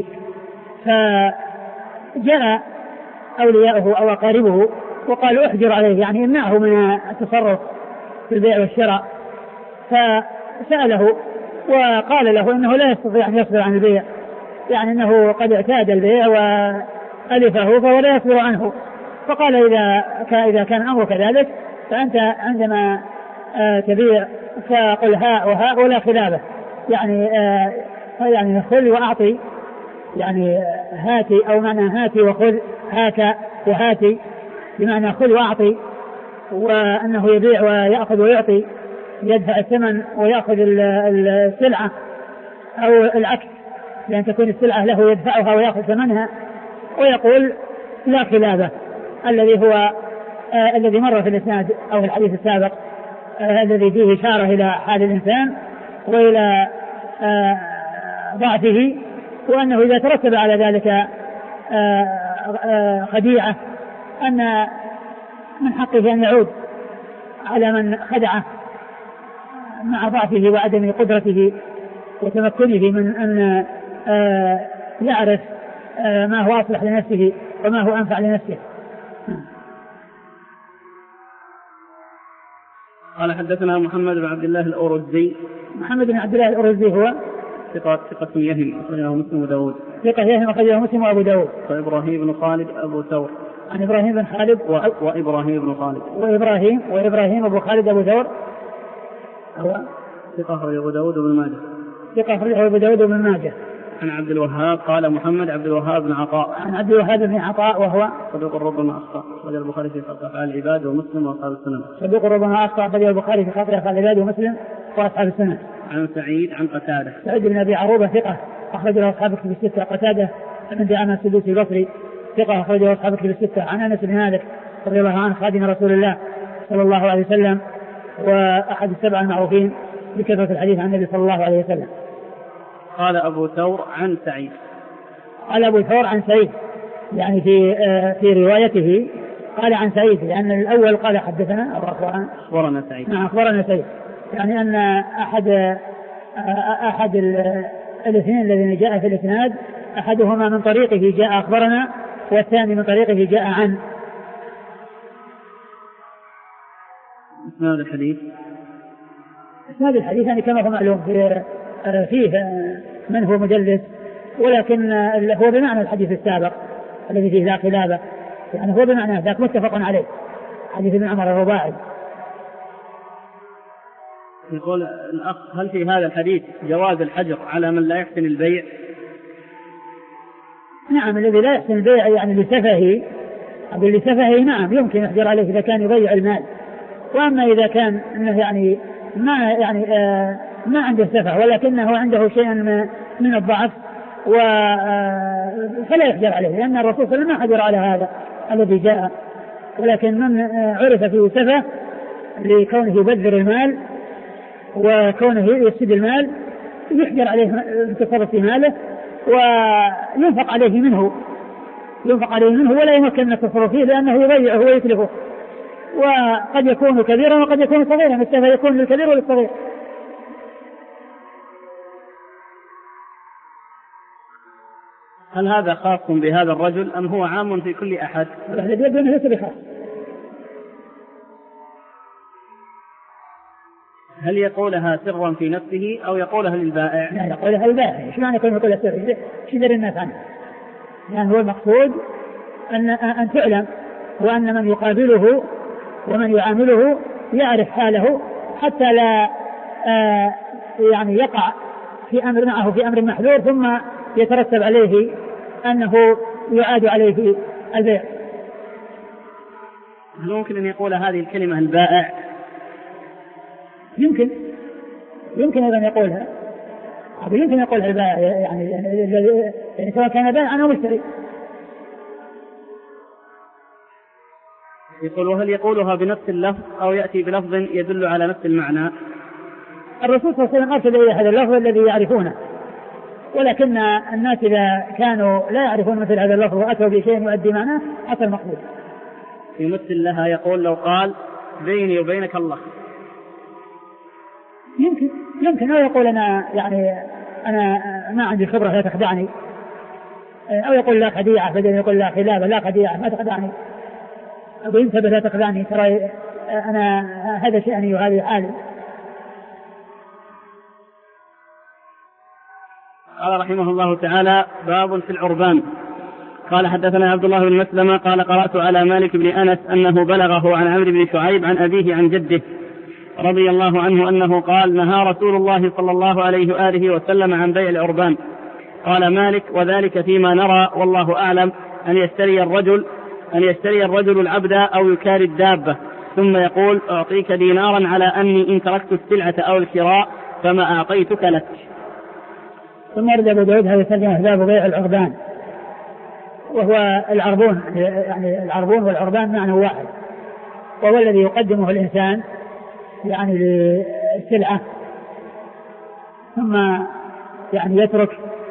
فجاء أولياؤه أو أقاربه وقالوا احجر عليه، يعني امنعه من التصرف في البيع والشراء. فسأله وقال له انه لا يستطيع ان يصبر عن البيع، يعني انه قد اعتاد البيع وألفه فهو لا يصبر عنه. فقال اذا اذا كان امرك كذلك فانت عندما تبيع فقل هاء وهاء ولا خلافه، يعني يعني خذ واعطي، يعني هاتي او معنى هاتي وخذ، هاك وهاتي بمعنى خذ واعطي، وانه يبيع ويأخذ ويعطي، يدفع الثمن ويأخذ السلعة أو العكس، لأن تكون السلعة له يدفعها ويأخذ ثمنها. ويقول لا خلافة، الذي هو آه الذي مر في الإسناد أو في الحديث السابق آه الذي فيه إشارة إلى حال الإنسان وإلى آه ضعفه، وأنه إذا ترتب على ذلك آه آه خديعة أن من حقه أن يعود على من خدعه مع ضعفه وعدم قدرته وتمكنه من أن آه يعرف آه ما هو أصلح لنفسه وما هو أنفع لنفسه. قال حدثنا محمد بن عبد الله الأورزي. محمد بن عبد الله الأورزي هو ثقة ثقة يهم أخرجه مسلم وداود. ثقة يهم أخرجه مسلم وأبو داود. وإبراهيم بن خالد أبو ثور. عن إبراهيم بن خالد و... وإبراهيم بن خالد. وإبراهيم وإبراهيم أبو خالد أبو ثور هو ثقة أخرجه أبو داود وابن ماجه. ثقة أخرجه أبو داود وابن ماجه. عن عبد الوهاب قال محمد عبد الوهاب بن عطاء. عن عبد الوهاب بن عطاء وهو صدوق ربما أخطأ، أخرج البخاري في خلق أفعال العباد ومسلم وأصحاب السنن. صدوق ربما أخطأ، أخرج البخاري في خلق أفعال العباد ومسلم وأصحاب السنن. عن سعيد عن قتادة. سعيد بن أبي عروبة ثقة أخرج له أصحاب الكتب الستة. قتادة بن دعامة السدوسي البصري ثقة أخرج له أصحاب الكتب الستة. عن أنس بن مالك رضي الله عنه خادم رسول الله صلى الله عليه وسلم وأحد السبع المعروفين بكثرة الحديث عن النبي صلى الله عليه وسلم. قال أبو ثور عن سعيد. قال أبو ثور عن سعيد، يعني في في روايته قال عن سعيد، لأن الأول قال حدثنا أو أخبرنا سعيد. نعم أخبرنا سعيد، يعني أن أحد أحد الاثنين الذين جاء في الإسناد أحدهما من طريقه جاء أخبرنا والثاني من طريقه جاء عن. إسناد الحديث إسناد الحديث يعني كما هو معلوم فيه من هو مدلس، ولكن هو بمعنى الحديث السابق الذي فيه ذا خلافة، يعني هو بمعنى ذاك متفق عليه، حديث ابن عمر الرباعي. يقول الأخ هل في هذا الحديث جواز الحجر على من لا يحسن البيع؟ نعم، الذي لا يحسن البيع يعني لسفهه أو لسفهه نعم يمكن يحجر عليه إذا كان يضيع المال، وأما إذا كان إنه يعني ما يعني آه ما عنده سفه ولكنه عنده شيء من الضعف و آه فلا يحجر عليه، لأن الرسول صلى الله عليه وسلم ما حجر على هذا الذي جاء، ولكن من آه عرف فيه سفه لكونه يبذر المال وكونه يفسد المال يحجر عليه التصرف في ماله وينفق عليه منه ينفق عليه منه ولا يمكن من التصرف فيه، لأنه يضيعه ويتلفه، وقد يكون كبيرا وقد يكون صغيرا، السفه يكون للكبير وللصغير. هل هذا خاص بهذا الرجل أم هو عام في كل أحد؟ الذي يبدو أنه ليس بخاص. هل يقولها سرا في نفسه أو يقولها للبائع؟ لا، يقولها للبائع. ايش معنى يكون يقولها سرا؟ ايش يدري الناس عنه؟ يعني هو المقصود أن أن تعلم، وأن من يقابله ومن يعامله يعرف حاله حتى لا آه يعني يقع في أمر معه في أمر محذور ثم يترتب عليه أنه يعاد عليه البيع. هل ممكن أن يقول هذه الكلمة البائع؟ يمكن يمكن أيضا يقولها، يمكن يقولها البائع، يعني يعني سواء كان بائعا أو مشتري. يقول وهل يقولها بنفس اللفظ أو يأتي بلفظ يدل على نفس المعنى؟ الرسول صلى الله عليه وسلم أرسل إلى هذا اللفظ الذي يعرفونه، ولكن الناس إذا كانوا لا يعرفون مثل هذا اللفظ وأتوا بشيء يؤدي معناه حتى المقصود. يمثل لها يقول لو قال بيني وبينك الله، يمكن يمكن أو يقول أنا يعني أنا ما عندي خبرة لا تخدعني، أو يقول لا خديعة بدل يقول لا خلافة لا خديعة ما تخدعني، أو ينتبه لا تخدعني ترى أنا هذا شأني وهذه حالي. قال رحمه الله تعالى باب في العربان. قال حدثنا عبد الله بن مسلمة قال قرأت على مالك بن أنس أنه بلغه عن عمرو بن شعيب عن أبيه عن جده رضي الله عنه أنه قال نهى رسول الله صلى الله عليه وآله وسلم عن بيع العربان. قال مالك وذلك فيما نرى والله أعلم أن يشتري الرجل أن يشتري الرجل العبد أو يكاري الدابة ثم يقول أعطيك دينارا على أني إن تركت السلعة أو الشراء فما أعطيتك لك. ثم أرد أبو داود هذا ترجمة باب بيع العربان، وهو العربون يعني العربون والعربان معنى واحد، وهو الذي يقدمه الإنسان يعني للسلعة ثم يعني يترك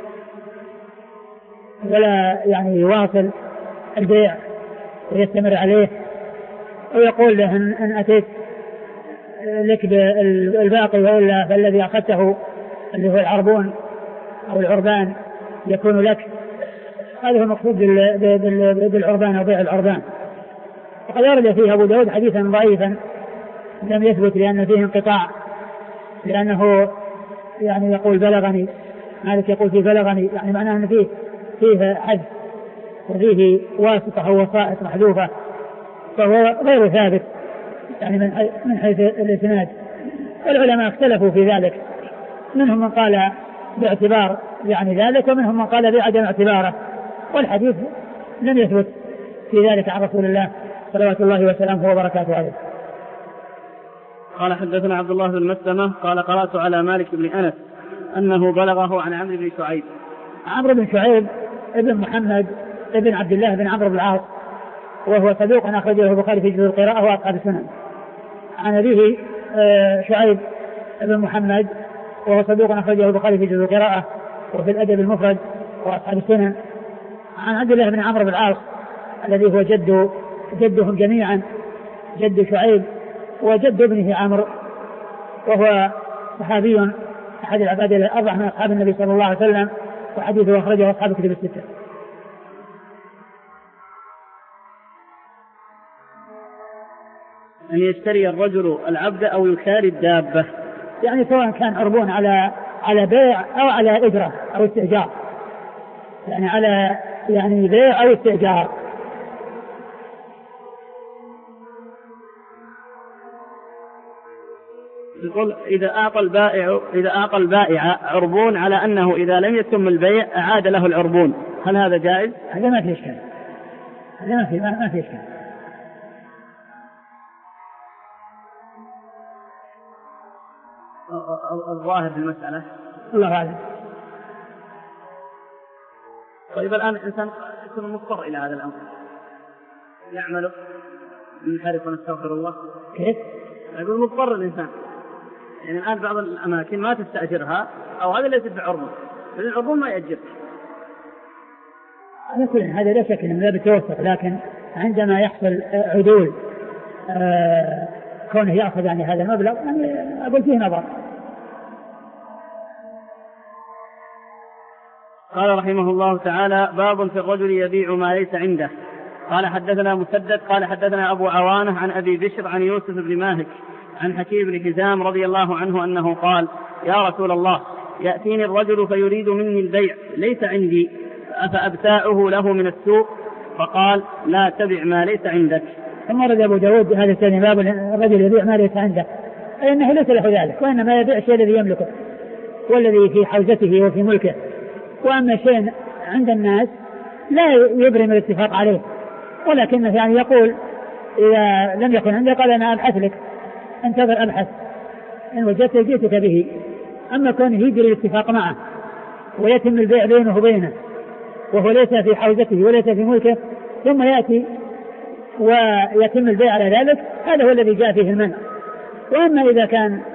ولا يعني يواصل البيع ويستمر عليه، ويقول له إن أتيت لك بالباقي وإلا فالذي أخذته اللي هو العربون أو العربان يكون لك. هذا هو المقصود بالعربان أو بيع العربان. وقد أرد فيه أبو داود حديثا ضعيفا لم يثبت لأن فيه انقطاع، لأنه يعني يقول بلغني مالك يقول فيه بلغني يعني معناه أن فيه فيه حد وفيه واسطة أو وسائط محذوفة، فهو غير ثابت يعني من حيث الإسناد. والعلماء اختلفوا في ذلك، منهم من قال باعتبار يعني ذلك ومنهم من قال بعدم اعتباره، والحديث لم يثبت في ذلك عن رسول الله صلوات الله وسلامه وبركاته عليه. قال حدثنا عبد الله بن مسلمة قال قرأت على مالك بن أنس أنه بلغه عن عمرو بن شعيب. عمرو بن شعيب ابن محمد ابن عبد الله بن عمرو بن العاص، وهو صدوق أخرجه البخاري في جزء القراءة وأصحاب السنن. عن أبيه شعيب ابن محمد وهو صدوق أخرجه البخاري في جزء القراءة وفي الأدب المفرد وأصحاب السنن. عن عبد الله بن عمرو بن العاص الذي هو جد جدهم جميعا، جد شعيب وجد ابنه عمرو، وهو صحابي أحد العباد الأربعة من أصحاب النبي صلى الله عليه وسلم، وحديثه أخرجه أصحاب الكتب الستة. أن يشتري الرجل العبد أو يكاري الدابة، يعني سواء كان عربون على على بيع أو على إجرة أو استئجار، يعني على يعني بيع أو استئجار. يقول إذا أعطى البائع إذا أعطى البائع عربون على أنه إذا لم يتم البيع أعاد له العربون، هل هذا جائز؟ هذا ما في إشكال، هذا ما في ما في إشكال. الظاهر في المسألة الله أعلم. طيب الآن الإنسان يكون مضطر إلى هذا الأمر يعمله ينحرف ونستغفر الله، كيف؟ يقول مضطر الإنسان، يعني الآن بعض الأماكن ما تستأجرها أو هذا ليس بعربون، لأن العربون ما يأجر. على كل هذا لا شك من باب التوسط، لكن عندما يحصل عدول آه كونه يأخذ يعني هذا المبلغ يعني أقول فيه نظر. قال رحمه الله تعالى باب في الرجل يبيع ما ليس عنده. قال حدثنا مسدد قال حدثنا أبو عوانة عن أبي بشر عن يوسف بن ماهك عن حكيم بن حزام رضي الله عنه أنه قال يا رسول الله يأتيني الرجل فيريد مني البيع ليس عندي أفأبتاعه له من السوق؟ فقال لا تبع ما ليس عندك. ثم رد أبو داود هذا الثاني باب الرجل يبيع ما ليس عنده، أي أنه ليس له ذلك، وإنما يبيع الشيء الذي يملكه والذي في حوزته وفي ملكه، وأما شيء عند الناس لا يبرم الاتفاق عليه، ولكنه يعني يقول إذا لم يكن عندك قال أنا أبحث لك، انتظر أبحث، إن وجدت جئتك به. أما كونه يجري الاتفاق معه ويتم البيع بينه وبينه وهو ليس في حوزته وليس في ملكه ثم يأتي ويتم البيع على ذلك، هذا هو الذي جاء فيه المنع. وأما إذا كان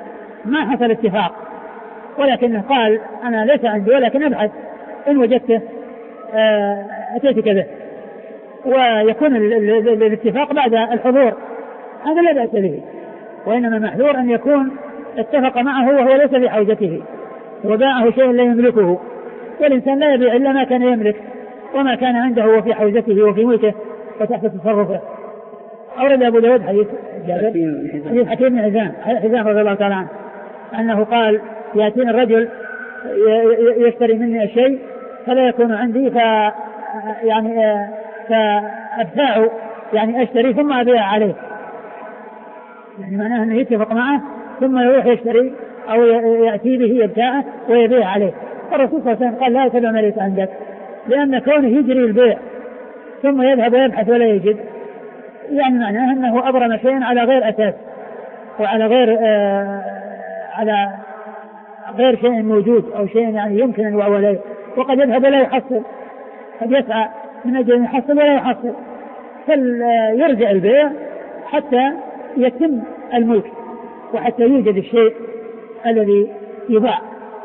ما حصل اتفاق، ولكنه قال أنا ليس عندي ولكن أبحث إن وجدته أتيتك به، ويكون الاتفاق بعد الحضور، هذا لا بأس به. وإنما المحذور أن يكون اتفق معه وهو ليس في حوزته وباعه شيء لا يملكه، والإنسان لا يبيع إلا ما كان يملك وما كان عنده وفي حوزته وفي ملكه وتحت تصرفه. أورد أبو داود حديث جابر حديث حكيم بن حزام حزام رضي الله تعالى عنه أنه قال يأتيني الرجل يشتري مني الشيء فلا يكون عندي ف يعني فأبتاع يعني أشتري ثم أبيع عليه، يعني معناه أنه يتفق معه ثم يروح يشتري أو يأتي به يبتاعه ويبيع عليه. الرسول صلى الله عليه وسلم قال لا يتبع ما ليس عندك، لأن كونه يجري البيع ثم يذهب ويبحث ولا يجد يعني معناه أنه أبرم شيئا على غير أساس وعلى غير آه على غير شيء موجود أو شيء يعني يمكن أن يعول عليه، وقد يذهب ولا يحصل، قد يسعى من أجل أن يحصل ولا يحصل، فيرجع البيع حتى يتم الملك وحتى يوجد الشيء الذي يباع.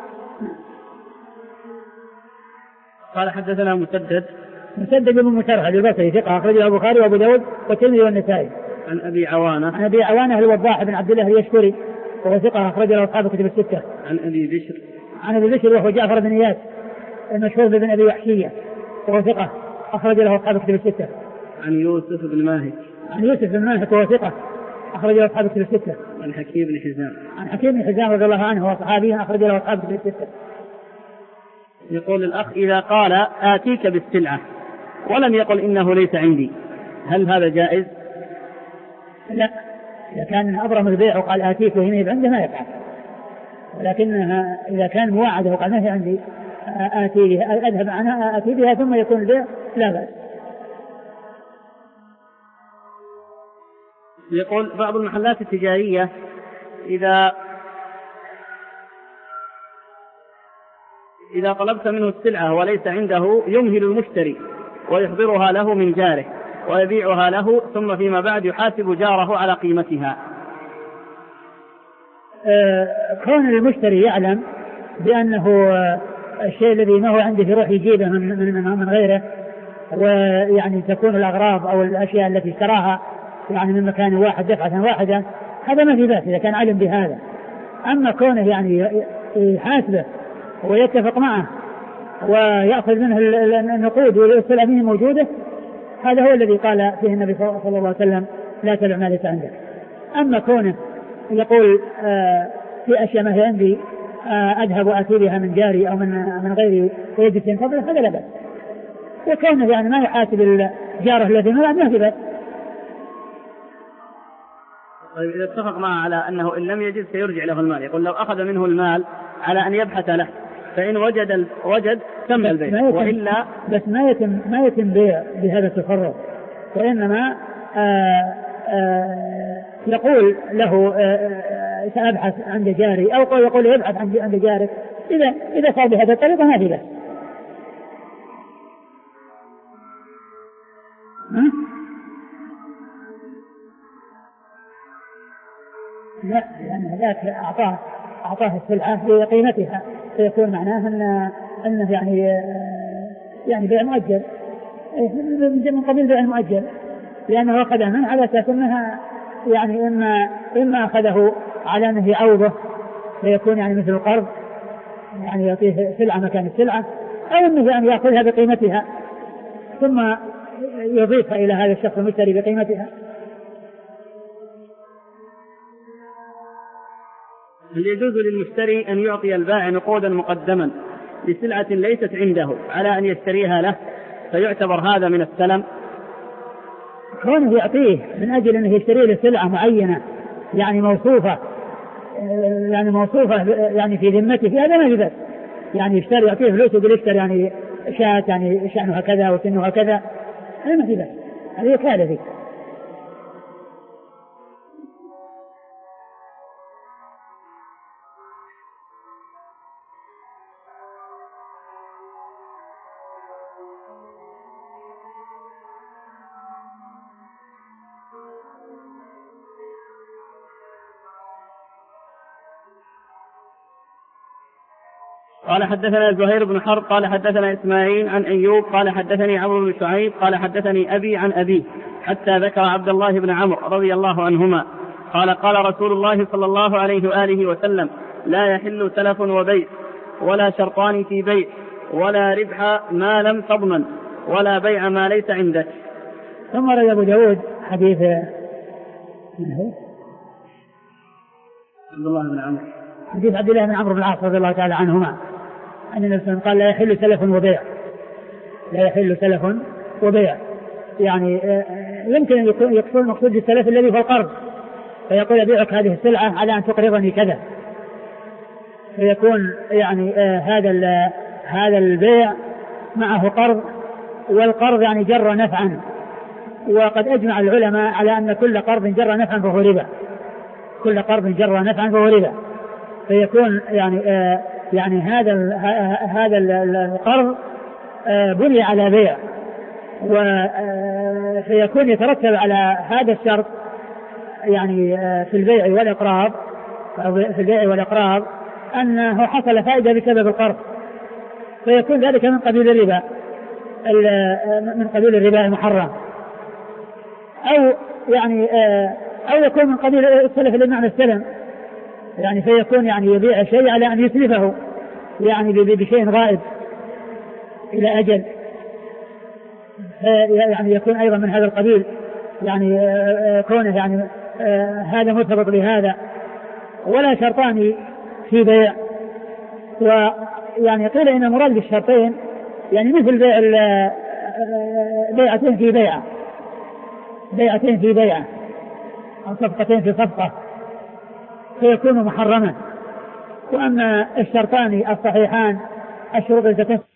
قال حدثنا مسدد مسدد بن مسرهد البصري ثقة أخرجه البخاري وأبو داود والترمذي والنسائي. عن أبي عوانة عن أبي عوانة الوضاح بن عبد الله اليشكري وهو ثقة أخرجه أصحاب الكتب الستة. عن أبي بشر عن أبي بشر وهو جعفر بن إياس المشهور بن أبي وحشية وهو ثقة أخرج له أصحاب الكتب الستة. عن يوسف بن ماهك عن يوسف بن ماهك وهو ثقة أخرج له أصحاب الكتب الستة. عن حكيم بن حزام عن حكيم بن حزام رضي الله عنه وهو صحابي أخرج له أصحاب الكتب الستة. يقول الأخ إذا قال آتيك بالسلعة ولم يقل إنه ليس عندي هل هذا جائز؟ لا، إذا كان أبرم البيع وقال آتيك وهنا عنده ما يفعل، ولكنها إذا كان موعد وقال ما هي عندي آتي بها أذهب عنها آتي بها ثم يكون البيع لا بأس. يقول بعض المحلات التجارية إذا إذا طلبت منه السلعة وليس عنده يمهل المشتري ويحضرها له من جاره ويبيعها له ثم فيما بعد يحاسب جاره على قيمتها. آه كون المشتري يعلم بأنه آه الشيء الذي ما هو عنده يروح يجيبه من, من, من, من غيره، ويعني تكون الأغراض أو الأشياء التي اشتراها يعني من مكان واحد دفعة واحدة، هذا ما في بأس إذا كان علم بهذا. أما كونه يعني يحاسبه ويتفق معه ويأخذ منه النقود والسلع منه موجودة، هذا هو الذي قال فيه النبي صلى الله عليه وسلم لا تبع ما ليس عندك. أما كونه يقول آه في أشياء ما هي عندي آه أذهب وأتي بها من جاري أو من من غيري ويجب من فضله، هذا لا بأس. وكونه يعني ما يحاسب الجاره الذي ما في بأس. طيب إذا اتفق معه على أنه إن لم يجد سيرجع له المال، يقول لو أخذ منه المال على أن يبحث له فإن وجد ال... وجد تم البيع وإلا بس ما يتم ما يتم بيع بهذا التصرف، وإنما آآ آآ يقول له آآ سأبحث عند جاري أو يقول يبحث عند عند جارك، إذا إذا صار بهذا الطريقة ما في بأس. لا، لأن ذاك أعطاه أعطاه السلعة بقيمتها فيكون معناه أن أنه يعني يعني بيع مؤجل من قبيل بيع مؤجل، لأنه أخذها منه على أساس أنها يعني إما إما أخذه على أنه يعوضه فيكون يعني مثل القرض يعني يعطيه سلعة مكان السلعة، أو أنه يعني يأخذها بقيمتها ثم يضيفها إلى هذا الشخص المشتري بقيمتها. هل يجوز للمشتري أن يعطي البائع نقودا مقدما لسلعة ليست عنده على أن يشتريها له فيعتبر هذا من السلم؟ كونه يعطيه من أجل أنه يشتري له سلعة معينة يعني موصوفة يعني موصوفة يعني في ذمته، هذا ما يجوز. يعني يشتري يعطيه فلوس ويقول يشتري يعني شاة يعني شأنها كذا وسنها كذا، هذا ما يجوز، هذه كارثة. قال حدثنا زهير بن حرب قال حدثنا إسماعيل عن أيوب قال حدثني عمرو بن شعيب قال حدثني أبي عن أبيه حتى ذكر عبد الله بن عمرو رضي الله عنهما قال قال رسول الله صلى الله عليه وآله وسلم لا يحل سلف وبيع ولا شرطان في بيع ولا ربح ما لم تضمن ولا بيع ما ليس عندك. ثم روى أبو داود حديث عبد الله بن عمرو حديث عبد الله بن عمرو بن العاص رضي الله تعالى عنهما أن النبي صلى الله عليه وسلم قال لا يحل سلف وبيع لا يحل سلف وبيع يعني يمكن أن يقصد المقصود بالسلف الذي هو القرض فيقول أبيعك هذه السلعة على أن تقرضني كذا فيكون يعني آه هذا هذا البيع معه قرض والقرض يعني جر نفعا وقد أجمع العلماء على أن كل قرض جر نفعا فهو ربا كل قرض جر نفعا فهو ربا فيكون يعني آه يعني هذا هذا القرض آه بني على بيع وسيكون يترتب على هذا الشرط يعني في البيع والإقراض في البيع والإقراض أنه حصل فائدة بسبب القرض فيكون ذلك من قبيل الربا من قبيل الربا المحرم أو يعني أو يكون من قبيل السلف لمعنى السلم يعني فيكون يعني يبيع شيء على أن يسلفه يعني بشيء غائب إلى أجل يعني يكون أيضا من هذا القبيل يعني كونه يعني هذا مرتبط بهذا ولا شرطان في بيع ويعني قيل إن المراد بالشرطين يعني مثل بيع بيعتين في بيعة بيعتين في بيعة أو صفقتين في صفقة فيكون محرما وأما الشرطان الصحيحان الشروط التي